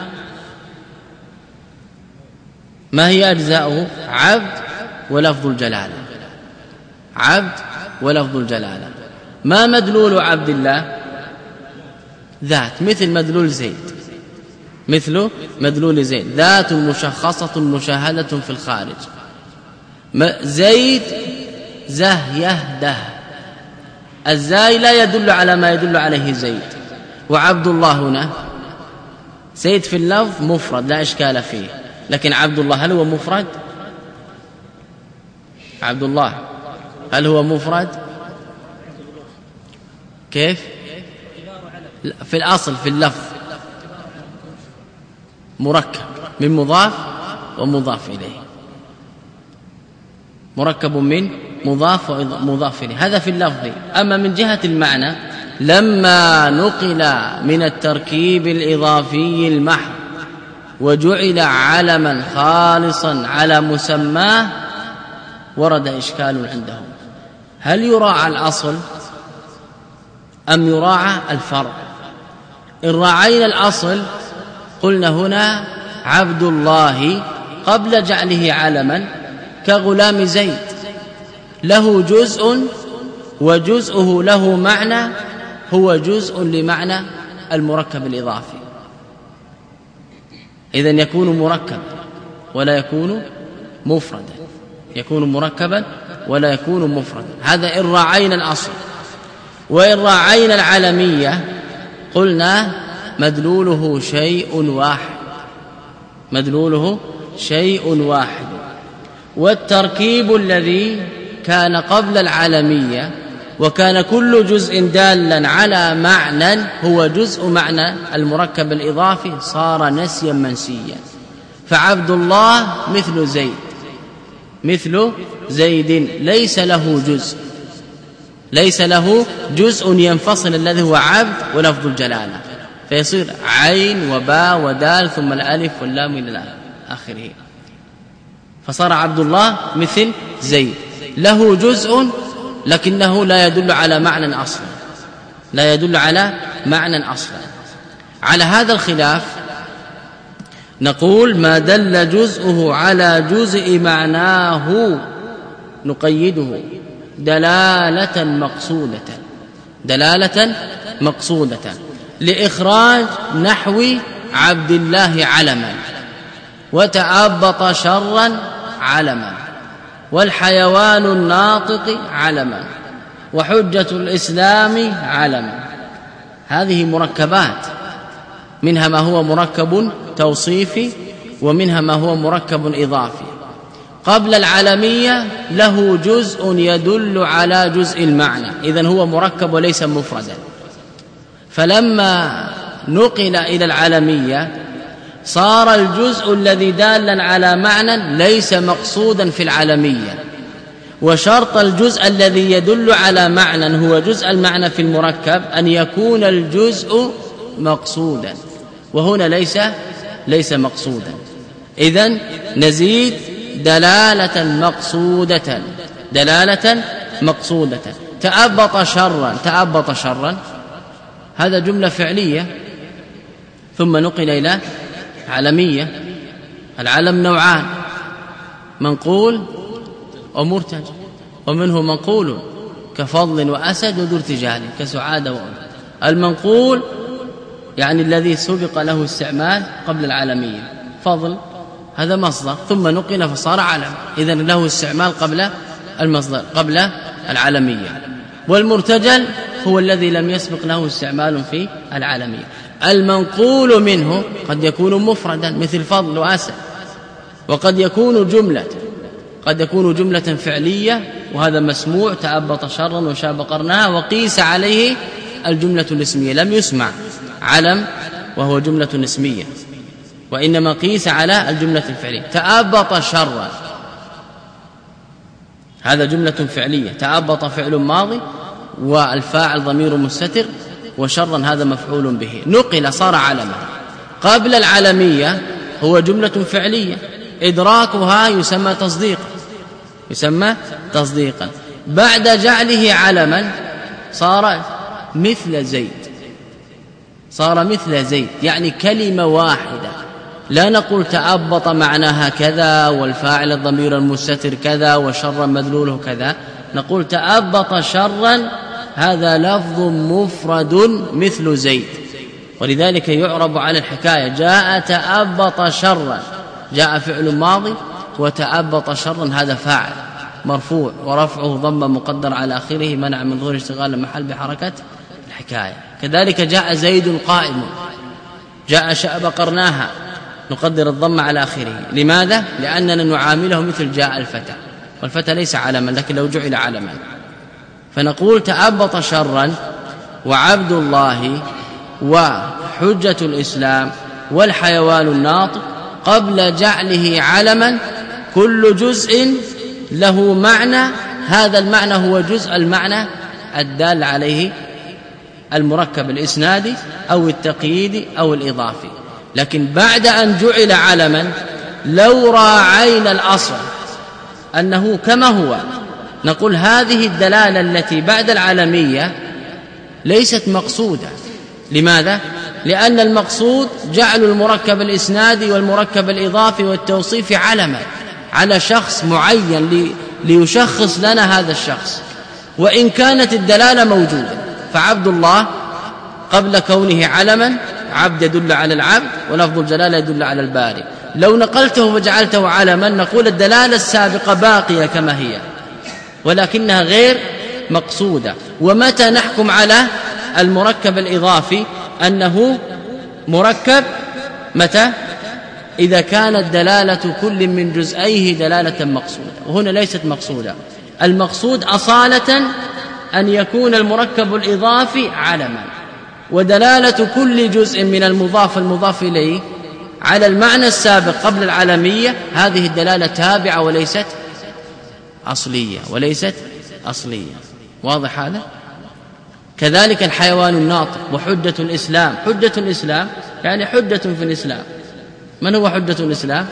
ما هي أجزاؤه؟ عبد ولفظ الجلالة، عبد ولفظ الجلالة. ما مدلول عبد الله؟ ذات، مثل مدلول زيد، مثل مدلول زيد، ذات مشخصة مشاهدة في الخارج. زيد زه يهده، الزاي لا يدل على ما يدل عليه زيد. وعبد الله هنا زيد في اللفظ مفرد لا إشكال فيه، لكن عبد الله هل هو مفرد؟ عبد الله هل هو مفرد؟ كيف؟ في الأصل في اللفظ مركب من مضاف ومضاف إليه، مركب من مضاف ومضاف إليه، هذا في اللفظ. أما من جهة المعنى لما نقل من التركيب الإضافي المحض وجعل علما خالصا على مسماه ورد إشكال عندهم: هل يراعى الأصل أم يراعى الفرع؟ إن راعينا الأصل قلنا هنا عبد الله قبل جعله علما كغلام زيد له جزء وجزءه له معنى، هو جزء لمعنى المركب الإضافي، إذن يكون مركبا ولا يكون مفردا، يكون مركبا ولا يكون مفردا. هذا إن راعينا الأصل. وإن راعينا العلمية قلنا مدلوله شيء واحد، مدلوله شيء واحد. والتركيب الذي كان قبل العلمية وكان كل جزء دالا على معنى هو جزء معنى المركب الإضافي صار نسيا منسيا. فعبد الله مثل زيد، مثل زيد ليس له جزء، ليس له جزء ينفصل الذي هو عبد ولفظ الجلالة، فيصير عين وباء ودال ثم الألف واللام إلى آخره، فصار عبد الله مثل زيد له جزء لكنه لا يدل على معنى أصلا، لا يدل على معنى أصلا. على هذا الخلاف نقول ما دل جزءه على جزء معناه نقيده دلالة مقصودة، دلالة مقصودة لإخراج نحو عبد الله علما وتأبط شرا علما والحيوان الناطق علما وحجة الإسلام علما. هذه مركبات، منها ما هو مركب توصيفي ومنها ما هو مركب إضافي. قبل العلمية له جزء يدل على جزء المعنى، إذن هو مركب وليس مفردا. فلما نقل إلى العلمية صار الجزء الذي دالا على معنى ليس مقصودا في العلمية، وشرط الجزء الذي يدل على معنى هو جزء المعنى في المركب أن يكون الجزء مقصودا، وهنا ليس مقصودا. إذن نزيد دلالة مقصودة، دلالة مقصودة. تأبط شرا، تأبط شرا هذا جملة فعلية ثم نقل إلى علمية. العلم نوعان: منقول ومرتجل، ومنه منقول كفضل وأسد وذو ارتجال كسعادة وأنثى. المنقول يعني الذي سبق له استعمال قبل العلمية، فضل هذا مصدر ثم نقل فصار علم، إذن له استعمال قبل المصدر قبل العلمية. والمرتجل هو الذي لم يسبق له استعمال في العلمية. المنقول منه قد يكون مفردا مثل فضل وأسد، وقد يكون جملة، قد يكون جملة فعلية وهذا مسموع تأبط شرا وشاب قرنها، وقيس عليه الجملة الاسمية، لم يسمع علم وهو جملة اسمية وإنما قيس على الجملة الفعلية. تأبط شرا هذا جملة فعلية، تأبط فعل ماضي والفاعل ضمير مستتر، وشرا هذا مفعول به. نقل صار علما. قبل العلمية هو جملة فعلية إدراكها يسمى تصديقا، يسمى تصديقا. بعد جعله علما صار مثل زيد، صار مثل زيد يعني كلمة واحدة، لا نقول تأبط معناها كذا والفاعل الضمير المستتر كذا وشرا مدلوله كذا، نقول تأبط شرا هذا لفظ مفرد مثل زيد. ولذلك يعرب على الحكاية جاء تأبط شرا، جاء فعل ماضي وتأبط شرا هذا فاعل مرفوع ورفعه ضم مقدر على آخره منع من ظهور اشتغال المحل بحركة الحكاية. كذلك جاء زيد قائم، جاء شأب قرناها نقدر الضم على آخره. لماذا؟ لأننا نعامله مثل جاء الفتى، والفتى ليس علما لكن لو جعل علما. فنقول تأبط شرا وعبد الله وحجة الإسلام والحيوان الناطق قبل جعله علما كل جزء له معنى، هذا المعنى هو جزء المعنى الدال عليه المركب الإسنادي أو التقييدي أو الإضافي. لكن بعد أن جعل علما لو راعينا الأصل أنه كما هو نقول هذه الدلالة التي بعد العلمية ليست مقصودة. لماذا؟ لأن المقصود جعل المركب الإسنادي والمركب الإضافي والتوصيف علما على شخص معين ليشخص لنا هذا الشخص، وإن كانت الدلالة موجودة. فعبد الله قبل كونه علما عبد يدل على العبد ولفظ الجلالة يدل على الباري، لو نقلته وجعلته علما نقول الدلالة السابقة باقية كما هي ولكنها غير مقصودة. ومتى نحكم على المركب الإضافي أنه مركب؟ متى؟ إذا كانت دلالة كل من جزئيه دلالة مقصودة، وهنا ليست مقصودة. المقصود أصالة أن يكون المركب الإضافي علما، ودلالة كل جزء من المضاف إليه على المعنى السابق قبل العلمية هذه الدلالة تابعة وليست أصلية. واضح هذا؟ كذلك الحيوان الناطق وحجة الإسلام. حجة الإسلام يعني حجة في الإسلام. من هو حجة الإسلام؟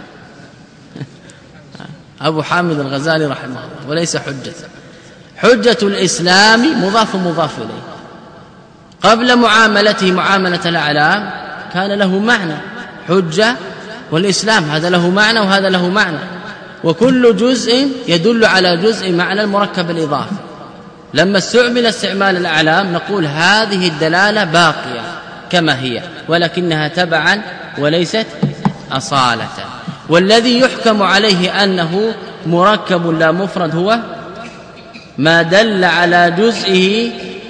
أبو حامد الغزالي رحمه الله، وليس حجة الإسلام مضاف إليه. قبل معاملته معاملة الأعلام كان له معنى حجة والإسلام، هذا له معنى وهذا له معنى، وكل جزء يدل على جزء معنى المركب الإضافي. لما استعمل استعمال الأعلام نقول هذه الدلالة باقية كما هي ولكنها تبعا وليست أصالة. والذي يحكم عليه أنه مركب لا مفرد هو ما دل على جزئه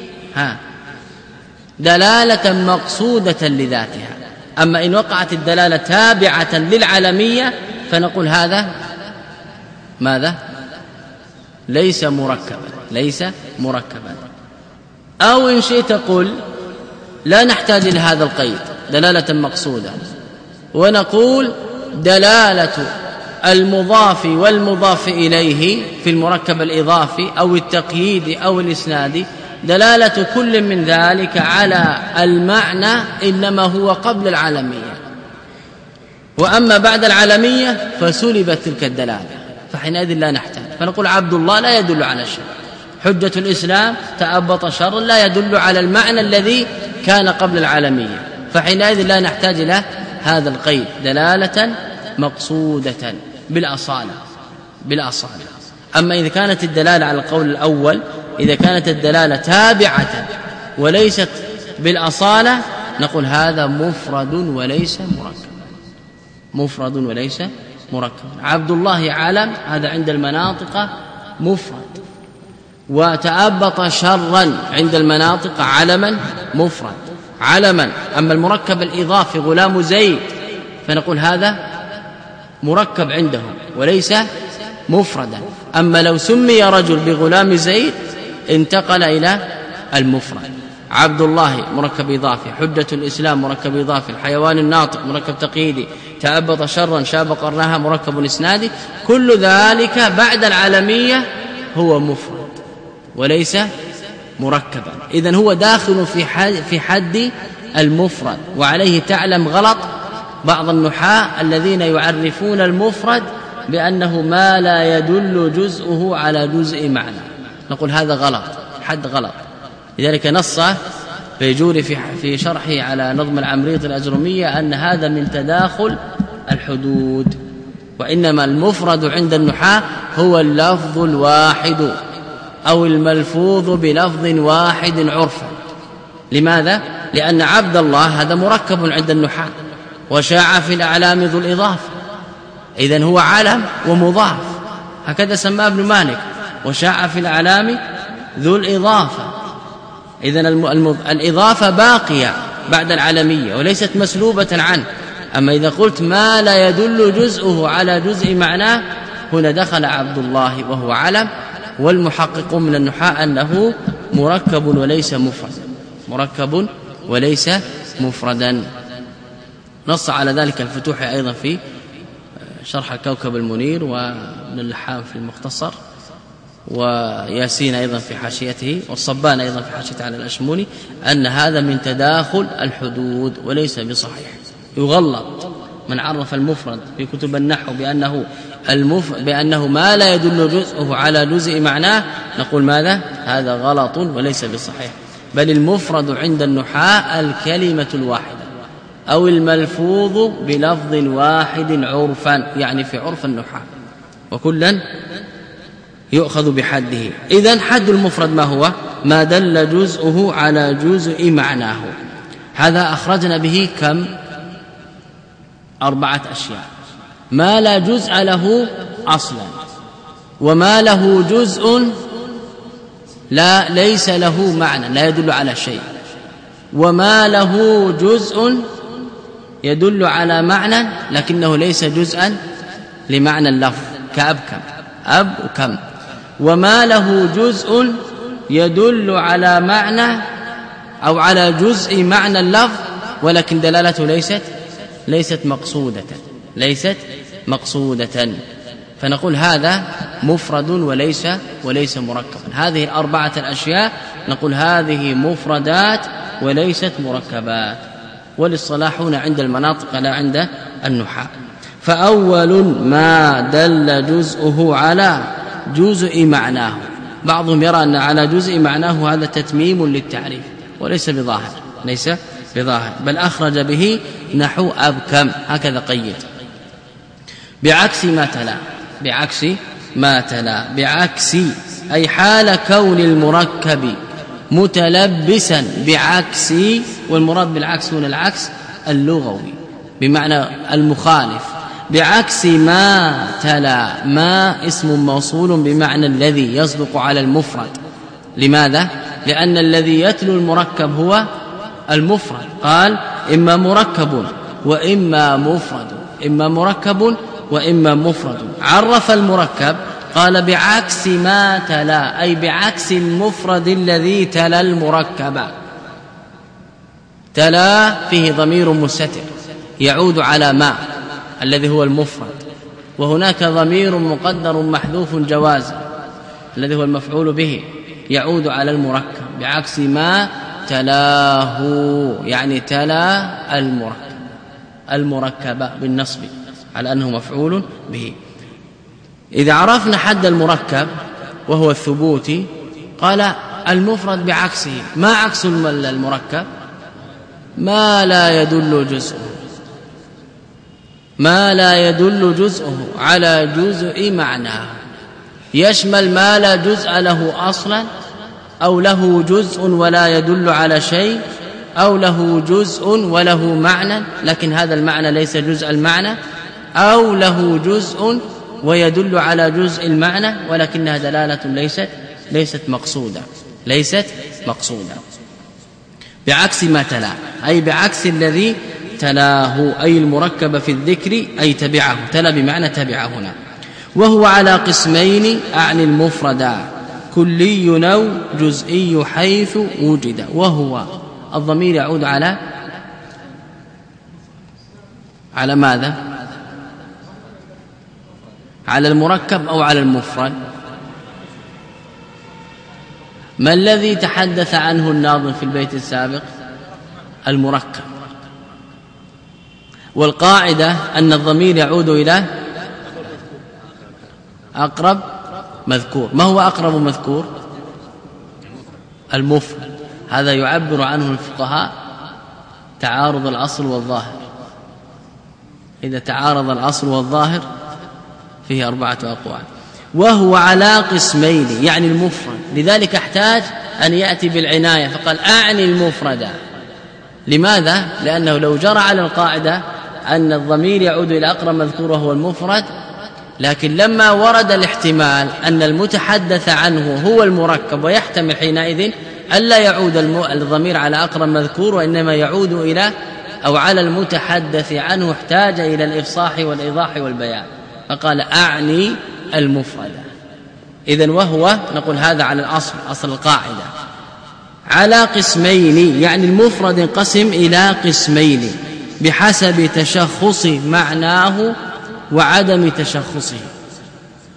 دلالة مقصودة لذاتها. أما إن وقعت الدلالة تابعة للعلمية فنقول هذا ماذا؟ ليس مركبا. أو إن شئت قل لا نحتاج إلى هذا القيد دلالة مقصودة، ونقول دلالة المضاف والمضاف إليه في المركب الإضافي أو التقييد أو الإسنادي دلالة كل من ذلك على المعنى إنما هو قبل العلمية، وأما بعد العلمية فسلبت تلك الدلالة، فحينئذ لا نحتاج. فنقول عبد الله لا يدل على الشر، حجة الإسلام تأبط شر لا يدل على المعنى الذي كان قبل العالمية، فحينئذ لا نحتاج إلى هذا القيد دلالة مقصودة بالأصالة. أما إذا كانت الدلالة على القول الأول، إذا كانت الدلالة تابعة وليست بالأصالة نقول هذا مفرد وليس مركب. عبد الله علم، هذا عند المناطق مفرد، وتأبط شرا عند المناطق علما مفرد علما. أما المركب الإضافي غلام زيد فنقول هذا مركب عندهم وليس مفردا. أما لو سمي رجل بغلام زيد انتقل إلى المفرد. عبد الله مركب إضافي، حجة الإسلام مركب إضافي، الحيوان الناطق مركب تقييدي، تأبط شرا شاب قرنها مركب إسنادي، كل ذلك بعد العالمية هو مفرد وليس مركبا. إذن هو داخل في حد المفرد. وعليه تعلم غلط بعض النحاة الذين يعرفون المفرد بأنه ما لا يدل جزءه على جزء معنى، نقول هذا غلط، حد غلط. لذلك نص بيجوري في شرحه على نظم العمريط الأجرمية أن هذا من تداخل الحدود، وإنما المفرد عند النحاة هو اللفظ الواحد أو الملفوظ بلفظ واحد عرفا. لماذا؟ لأن عبد الله هذا مركب عند النحاة، وشاع في الأعلام ذو الإضافة، إذن هو علم ومضاف، هكذا سماه ابن مالك، وشاع في الأعلام ذو الإضافة. إذن الإضافة باقية بعد العلمية وليست مسلوبة عنه. أما إذا قلت ما لا يدل جزءه على جزء معناه هنا دخل عبد الله وهو علم، والمحقق من النحاة أنه مركب وليس مفردا. نص على ذلك الفتوح أيضا في شرح الكوكب المنير وابن اللحام في المختصر وياسين أيضا في حاشيته والصبان أيضا في حاشيته على الأشموني أن هذا من تداخل الحدود وليس بصحيح. يغلط من عرف المفرد في كتب النحو بأنه ما لا يدل جزءه على جزء معناه، نقول ماذا؟ هذا غلط وليس بصحيح. بل المفرد عند النحاة الكلمة الواحدة أو الملفوظ بلفظ واحد عرفا، يعني في عرف النحاة، وكلا يؤخذ بحده. إذن حد المفرد ما هو؟ ما دل جزءه على جزء معناه. هذا أخرجنا به كم؟ 4 أشياء: ما لا جزء له أصلا، وما له جزء ليس له معنى لا يدل على شيء، وما له جزء يدل على معنى لكنه ليس جزءا لمعنى اللفظ كأب كم، أب وكم، وما له جزء يدل على معنى أو على جزء معنى اللفظ ولكن دلالته ليست مقصودة، فنقول هذا مفرد وليس مركبا. هذه 4 الأشياء نقول هذه مفردات وليست مركبات، وللصلاح هنا عند المناطق لا عند النحاة. فأول ما دل جزءه على جزء معناه. بعضهم يرى أن على جزء معناه هذا تتميم للتعريف وليس بظاهر، بل أخرج به نحو أبكم، هكذا قيد. بعكس ما تلا بعكس أي حال كون المركب متلبسا بعكس، والمراد بالعكس هنا العكس اللغوي بمعنى المخالف. بعكس ما تلا، ما اسم موصول بمعنى الذي يصدق على المفرد. لماذا؟ لأن الذي يتلو المركب هو المفرد. قال إما مركب وإما مفرد. عرف المركب قال بعكس ما تلا، أي بعكس المفرد الذي تلا المركب. تلا فيه ضمير مستتر يعود على ما الذي هو المفرد، وهناك ضمير مقدر محذوف جوازا الذي هو المفعول به يعود على المركب. بعكس ما تلاه يعني تلا المركب بالنصب على أنه مفعول به. إذا عرفنا حد المركب وهو الثبوت قال المفرد بعكسه. ما عكس المركب؟ ما لا يدل جزءه على جزء معناه، يشمل ما لا جزء له أصلا، أو له جزء ولا يدل على شيء، أو له جزء وله معنى لكن هذا المعنى ليس جزء المعنى، أو له جزء ويدل على جزء المعنى ولكنها دلالة ليست مقصودة. بعكس ما تلا أي بعكس الذي تلاه، أي المركب في الذكر أي تبعه. تلا بمعنى تبعه هنا. وهو على قسمين أعني المفردا، كلي أو جزئي حيث وجد. وهو الضمير يعود على ماذا؟ على المركب أو على المفرد؟ ما الذي تحدث عنه الناظم في البيت السابق؟ المركب. والقاعدة أن الضمير يعود إلى أقرب مذكور. ما هو أقرب مذكور؟ المفرد. هذا يعبر عنه الفقهاء تعارض الأصل والظاهر. إذا تعارض الأصل والظاهر فيه 4 أقوال. وهو على قسمين يعني المفرد، لذلك احتاج أن يأتي بالعناية فقال أعني المفرد. لماذا؟ لأنه لو جرى على القاعدة أن الضمير يعود إلى أقرب مذكور وهو المفرد، لكن لما ورد الاحتمال أن المتحدث عنه هو المركب ويحتمل حينئذ ألا يعود الضمير على أقرب مذكور وإنما يعود إلى أو على المتحدث عنه، احتاج إلى الإفصاح والإيضاح والبيان فقال أعني المفرد. إذن وهو نقول هذا على أصل القاعدة على قسمين، يعني المفرد انقسم إلى قسمين بحسب تشخص معناه وعدم تشخصه.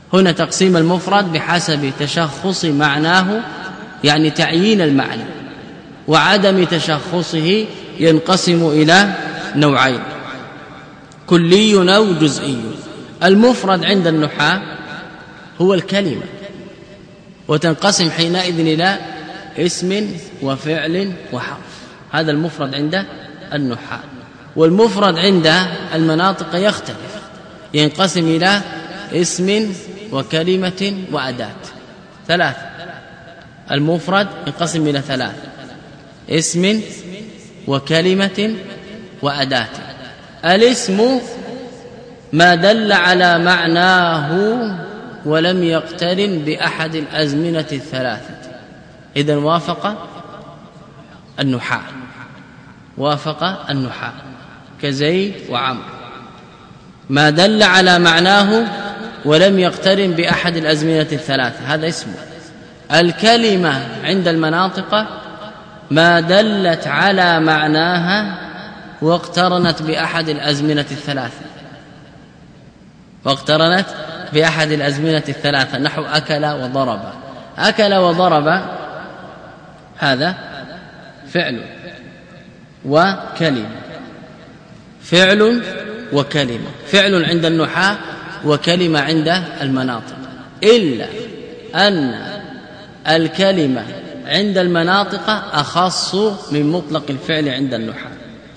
هنا تقسيم المفرد بحسب تشخص معناه، يعني تعيين المعنى، وعدم تشخصه ينقسم إلى نوعين: كلي أو جزئي. المفرد عند النحاة هو الكلمة، وتنقسم حينئذ إلى اسم وفعل وحرف. هذا المفرد عند النحاة. والمفرد عند المناطق يختلف، ينقسم إلى اسم وكلمة وأداة. ثلاثة. المفرد ينقسم إلى ثلاثة: اسم وكلمة وأداة. الاسم ما دل على معناه ولم يقترن بأحد الأزمنة الثلاثة. إذن وافق النحاة، وافق النحاة كزيد وعمرو. ما دل على معناه ولم يقترن بأحد الأزمنة الثلاثة هذا اسمه. الكلمة عند المناطق ما دلت على معناها واقترنت بأحد الأزمنة الثلاثة، واقترنت بأحد الأزمنة الثلاثة، نحو أكل وضرب. أكل وضرب هذا فعل وكلمة، فعل وكلمة، فعل عند النحاة وكلمة عند المناطق، إلا أن الكلمة عند المناطق أخص من مطلق الفعل عند النحاة،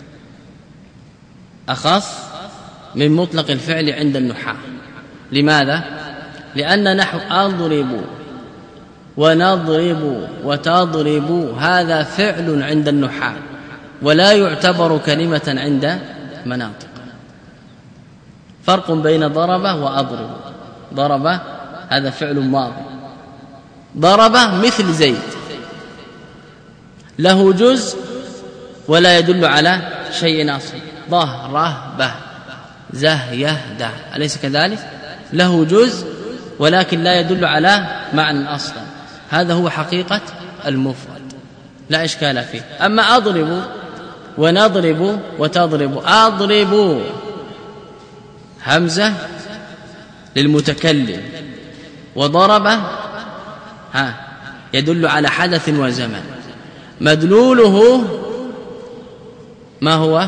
أخص من مطلق الفعل عند النحاة. لماذا؟ لأن نحو أضرب ونضرب وتضرب هذا فعل عند النحاة ولا يعتبر كلمة عند مناطق. فرق بين ضرب وأضرب. ضرب هذا فعل ماضي، ضرب مثل زيد، له جزء ولا يدل على شيء أصلي. ظهره به زه يهده، أليس كذلك؟ له جزء ولكن لا يدل على معنى أصلا. هذا هو حقيقة المفرد، لا إشكال فيه. أما أضرب ونضرب وتضرب، أضرب همزة للمتكلم، وضرب يدل على حدث وزمن، مدلوله ما هو؟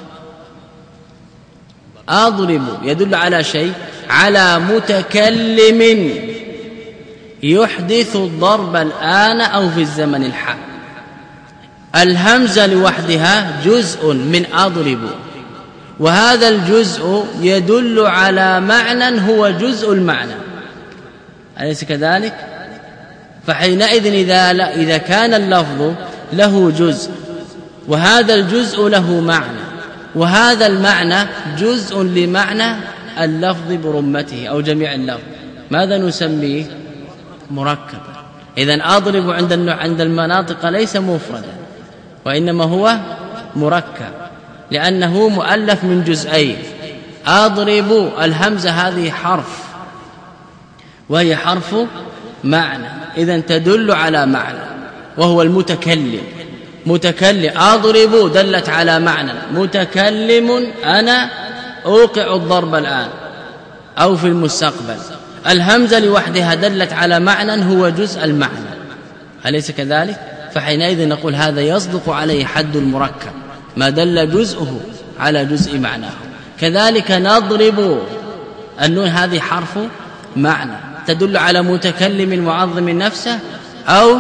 أضرب يدل على شيء، على متكلم يحدث الضرب الآن أو في الزمن الحال. الهمزة لوحدها جزء من أضرب، وهذا الجزء يدل على معنى هو جزء المعنى، أليس كذلك؟ فحينئذ إذا كان اللفظ له جزء وهذا الجزء له معنى وهذا المعنى جزء لمعنى اللفظ برمته أو جميع اللفظ، ماذا نسميه؟ مركبا. إذن أضرب عند المناطق ليس مفردا، وإنما هو مركب، لأنه مؤلف من جزئين. أضرب الهمزة هذه حرف، وهي حرف معنى، إذن تدل على معنى وهو المتكلم. متكلم أضرب دلت على معنى، متكلم أنا أوقع الضرب الآن أو في المستقبل. الهمزة لوحدها دلت على معنى هو جزء المعنى، أليس كذلك؟ فحينئذ نقول هذا يصدق عليه حد المركب، ما دل جزءه على جزء معناه. كذلك نضرب، النون هذه حرف معنى تدل على متكلم معظم نفسه أو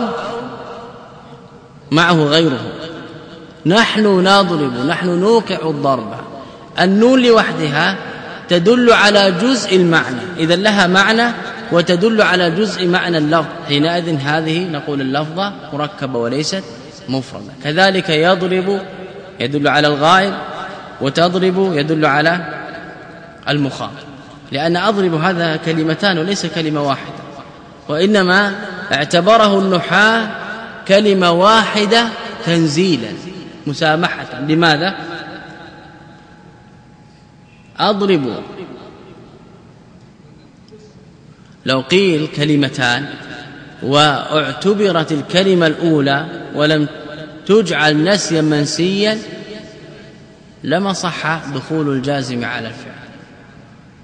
معه غيره. نحن نضرب، نحن نوقع الضرب، النون لوحدها تدل على جزء المعنى، إذا لها معنى وتدل على جزء معنى اللفظ، حينئذ هذه نقول اللفظة مركبة وليست مفردة. كذلك يضرب يدل على الغائب، وتضرب يدل على المخاطب، لأن أضرب هذا كلمتان وليس كلمة واحدة، وإنما اعتبره النحاة كلمة واحدة تنزيلا مسامحة. لماذا؟ أضرب لو قيل كلمتان واعتبرت الكلمة الأولى ولم تجعل نسيا منسيا لما صح دخول الجازم على الفعل،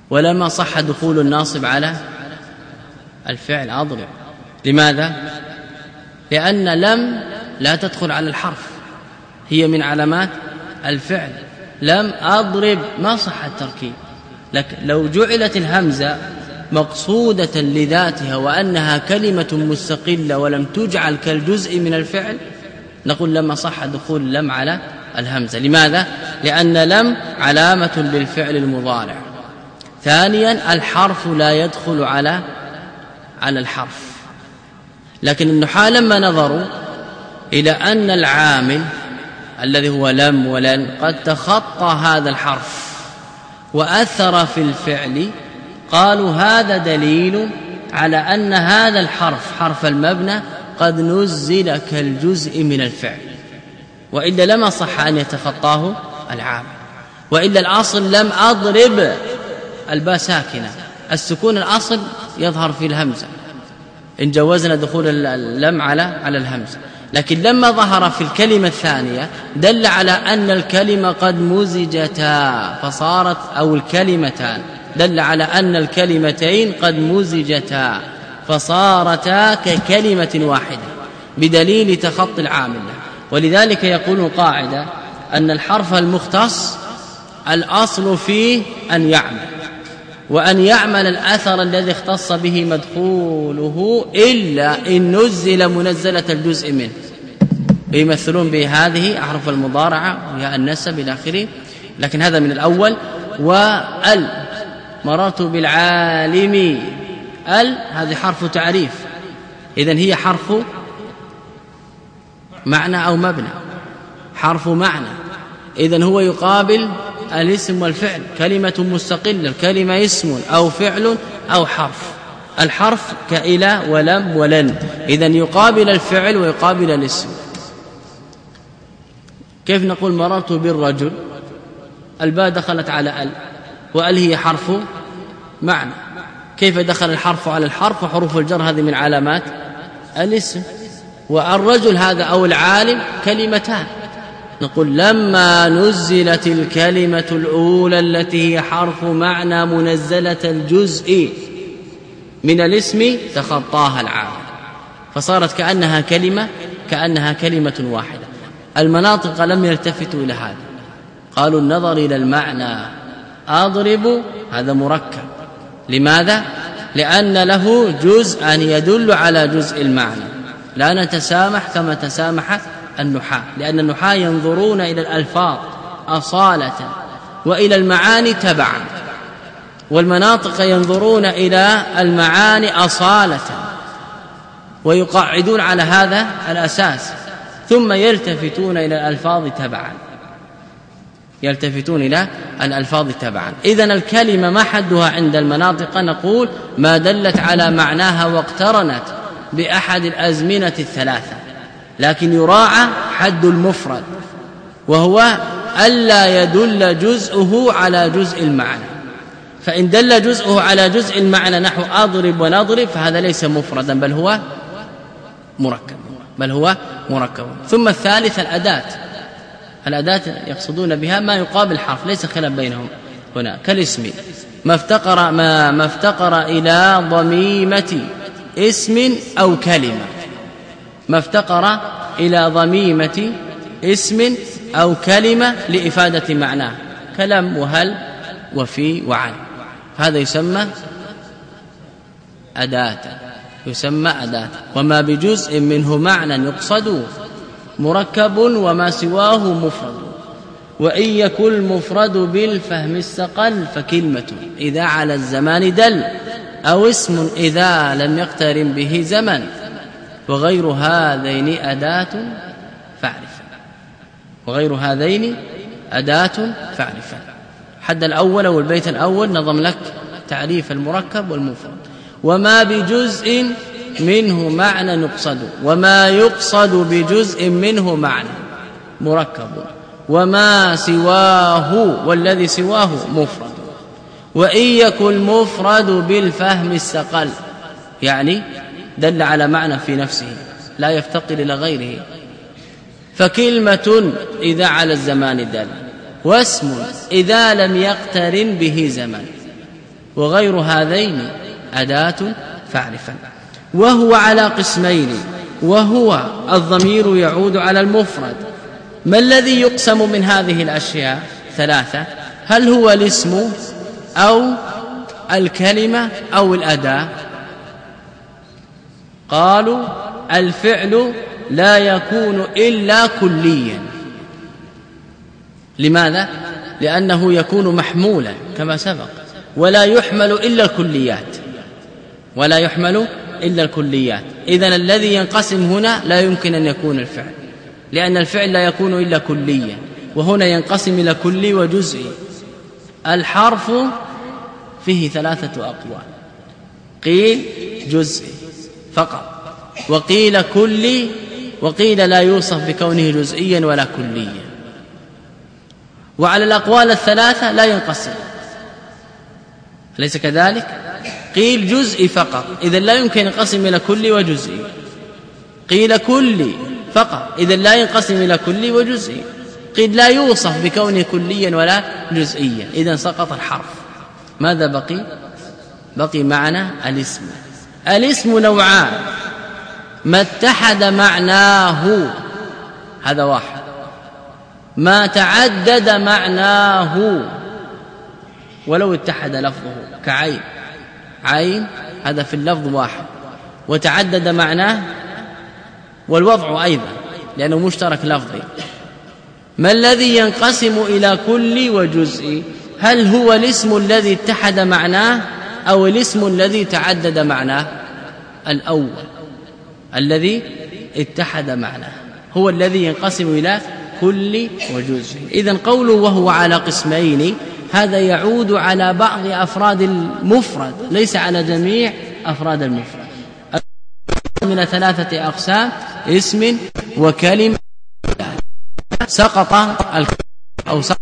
ولما صح دخول الناصب على الفعل أضرب. لماذا؟ لأن لم لا تدخل على الحرف، هي من علامات الفعل. لم أضرب ما صح التركيب. لكن لو جعلت الهمزة مقصودة لذاتها وأنها كلمة مستقلة ولم تجعل كالجزء من الفعل نقول لما صح دخول لم على الهمزة. لماذا؟ لأن لم علامة للفعل المضارع. ثانيا الحرف لا يدخل على الحرف. لكن النحاة لما نظروا إلى أن العامل الذي هو لم ولن قد تخطى هذا الحرف وأثر في الفعل قالوا هذا دليل على أن هذا الحرف حرف المبنى قد نزل كالجزء من الفعل، وإلا لما صح أن يتخطاه العامل. وإلا الأصل لم أضرب الباء ساكنة، السكون الأصل يظهر في الهمزة إن جوزنا دخول اللم على الهمزة. لكن لما ظهر في الكلمة الثانية دل على أن الكلمة قد مزجتا فصارت، أو الكلمتان دل على أن الكلمتين قد مزجتا فصارتا ككلمة واحدة بدليل تخطي العامل. ولذلك يقول قاعدة أن الحرف المختص الأصل فيه أن يعمل، وأن يعمل الأثر الذي اختص به مدخوله إلا إن نزل منزلة الجزء منه. يمثلون بهذه أحرف المضارعة وهي النسب إلى آخره. لكن هذا من الأول. وال مررت بالعالم، هذه حرف تعريف، إذن هي حرف معنى أو مبنى، حرف معنى، إذن هو يقابل الاسم والفعل، كلمة مستقلة، الكلمة اسم أو فعل أو حرف. الحرف كإلى ولم ولن، إذن يقابل الفعل ويقابل الاسم. كيف نقول مررت بالرجل؟ الباء دخلت على ال، وال هي حرف معنى. كيف دخل الحرف على الحرف؟ وحروف الجر هذه من علامات الاسم. والرجل هذا أو العالم كلمتان، نقول لما نزلت الكلمة الأولى التي هي حرف معنى منزلة الجزء من الاسم تخطاها العامل فصارت كأنها كلمة واحدة. المناطق لم يلتفتوا إلى هذا، قالوا النظر إلى المعنى. أضرب هذا مركب، لماذا؟ لأن له جزء يدل على جزء المعنى. لا نتسامح كما تسامح النحاة، لأن النحاة ينظرون إلى الألفاظ أصالة وإلى المعاني تبعا، والمناطق ينظرون إلى المعاني أصالة ويقعدون على هذا الأساس، ثم يلتفتون إلى الألفاظ تبعا، يلتفتون إلى الألفاظ تبعا. إذن الكلمة ما حدها عند المناطق؟ نقول ما دلت على معناها واقترنت بأحد الأزمنة الثلاثة. لكن يراعى حد المفرد، وهو ألا يدل جزءه على جزء المعنى. فإن دل جزءه على جزء المعنى نحو أضرب ونضرب فهذا ليس مفردا بل هو مركب. ثم الثالث الأداة يقصدون بها ما يقابل الحرف، ليس خلاف بينهم هنا. كالاسم ما افتقر إلى ضميمة اسم أو كلمة، ما افتقر إلى ضميمة اسم أو كلمة لإفادة معناه، كلم وهل وفي وعن، هذا يسمى أداة. وما بجزء منه معنى يقصد مركب وما سواه مفرد. وإن يكن المفرد بالفهم استقل فكلمة إذا على الزمان دل، أو اسم إذا لم يقترن به زمن، وغير هذين أداة فاعرفا. حد الأول والبيت الأول نظم لك تعريف المركب والمفرد. وما بجزء منه معنى يقصد، وما يقصد بجزء منه معنى مركب، وما سواه والذي سواه مفرد. وإن يكن المفرد بالفهم استقل، يعني دل على معنى في نفسه لا يفتقر إلى غيره، فكلمة إذا على الزمان دل، واسم إذا لم يقترن به زمن. وغير هذين أداة فاعرفا. وهو على قسمين، وهو الضمير يعود على المفرد. ما الذي يقسم من هذه الأشياء ثلاثة؟ هل هو الاسم أو الكلمة أو الأداة؟ قالوا الفعل لا يكون إلا كليا. لماذا؟ لأنه يكون محمولا كما سبق، ولا يحمل إلا الكليات، ولا يحمل إلا الكليات. إذن الذي ينقسم هنا لا يمكن أن يكون الفعل، لأن الفعل لا يكون إلا كليا، وهنا ينقسم إلى كلي وجزئي. الحرف فيه ثلاثة أقوال، قيل جزئي فقط، وقيل كلي، وقيل لا يوصف بكونه جزئيا ولا كليا. وعلى الأقوال الثلاثة لا ينقسم، أليس كذلك؟ قيل جزئي فقط، إذن لا يمكن أن ينقسم إلى كلي وجزئي. قيل كلي فقط، إذن لا ينقسم إلى كلي وجزئي. قيل لا يوصف بكونه كليا ولا جزئيا، إذن سقط الحرف. ماذا بقي؟ بقي معنى الاسم. الاسم نوعان: ما اتحد معناه، هذا واحد، ما تعدد معناه ولو اتحد لفظه، كعين، عين هذا في اللفظ واحد وتعدد معناه، والوضع أيضا لأنه مشترك لفظي. ما الذي ينقسم إلى كل وجزء؟ هل هو الاسم الذي اتحد معناه أو الاسم الذي تعدد معناه؟ الأول الذي اتحد معناه هو الذي ينقسم إلى كل وجزء. إذن قوله وهو على قسمين هذا يعود على بعض أفراد المفرد، ليس على جميع أفراد المفرد. من ثلاثة أقسام: اسم وكلمة. سقط أو سقط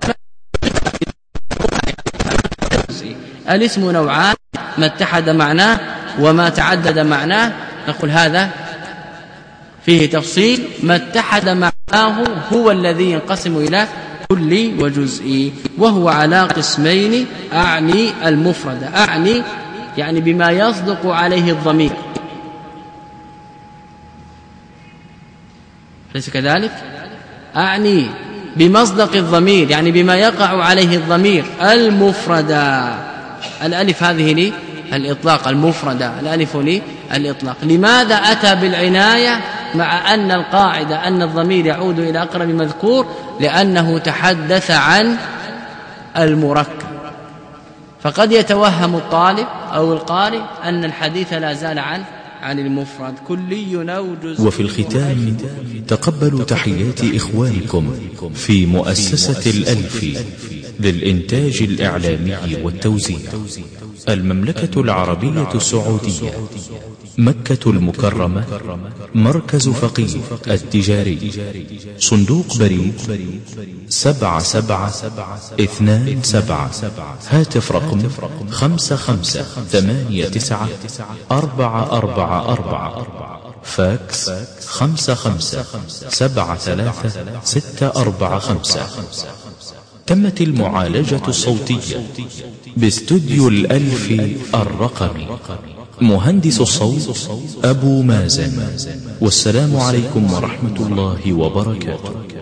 الاسم نوعان: ما اتحد معناه وما تعدد معناه. نقول هذا فيه تفصيل. ما اتحد معناه هو الذي ينقسم إلى كل وجزء. وهو على قسمين، أعني المفرد، أعني يعني بما يصدق عليه الضمير، ليس كذلك؟ أعني بمصدق الضمير، يعني بما يقع عليه الضمير المفردة. الألف هذه للإطلاق، المفردة الألف للإطلاق. لماذا أتى بالعناية مع أن القاعدة أن الضمير يعود إلى أقرب مذكور؟ لأنه تحدث عن المركب، فقد يتوهم الطالب أو القارئ أن الحديث لا زال عن المفرد كلي أو جزء. وفي الختام تقبلوا تحيات إخوانكم في مؤسسة الألف للإنتاج الإعلامي والتوزيع، المملكة العربية السعودية، مكة المكرمة، مركز فقيه التجاري، صندوق بريد 7727، هاتف رقم 55894444، فاكس 55733645. تمت المعالجة الصوتية باستوديو الألف الرقمي، مهندس الصوت أبو مازن. والسلام عليكم ورحمة الله وبركاته.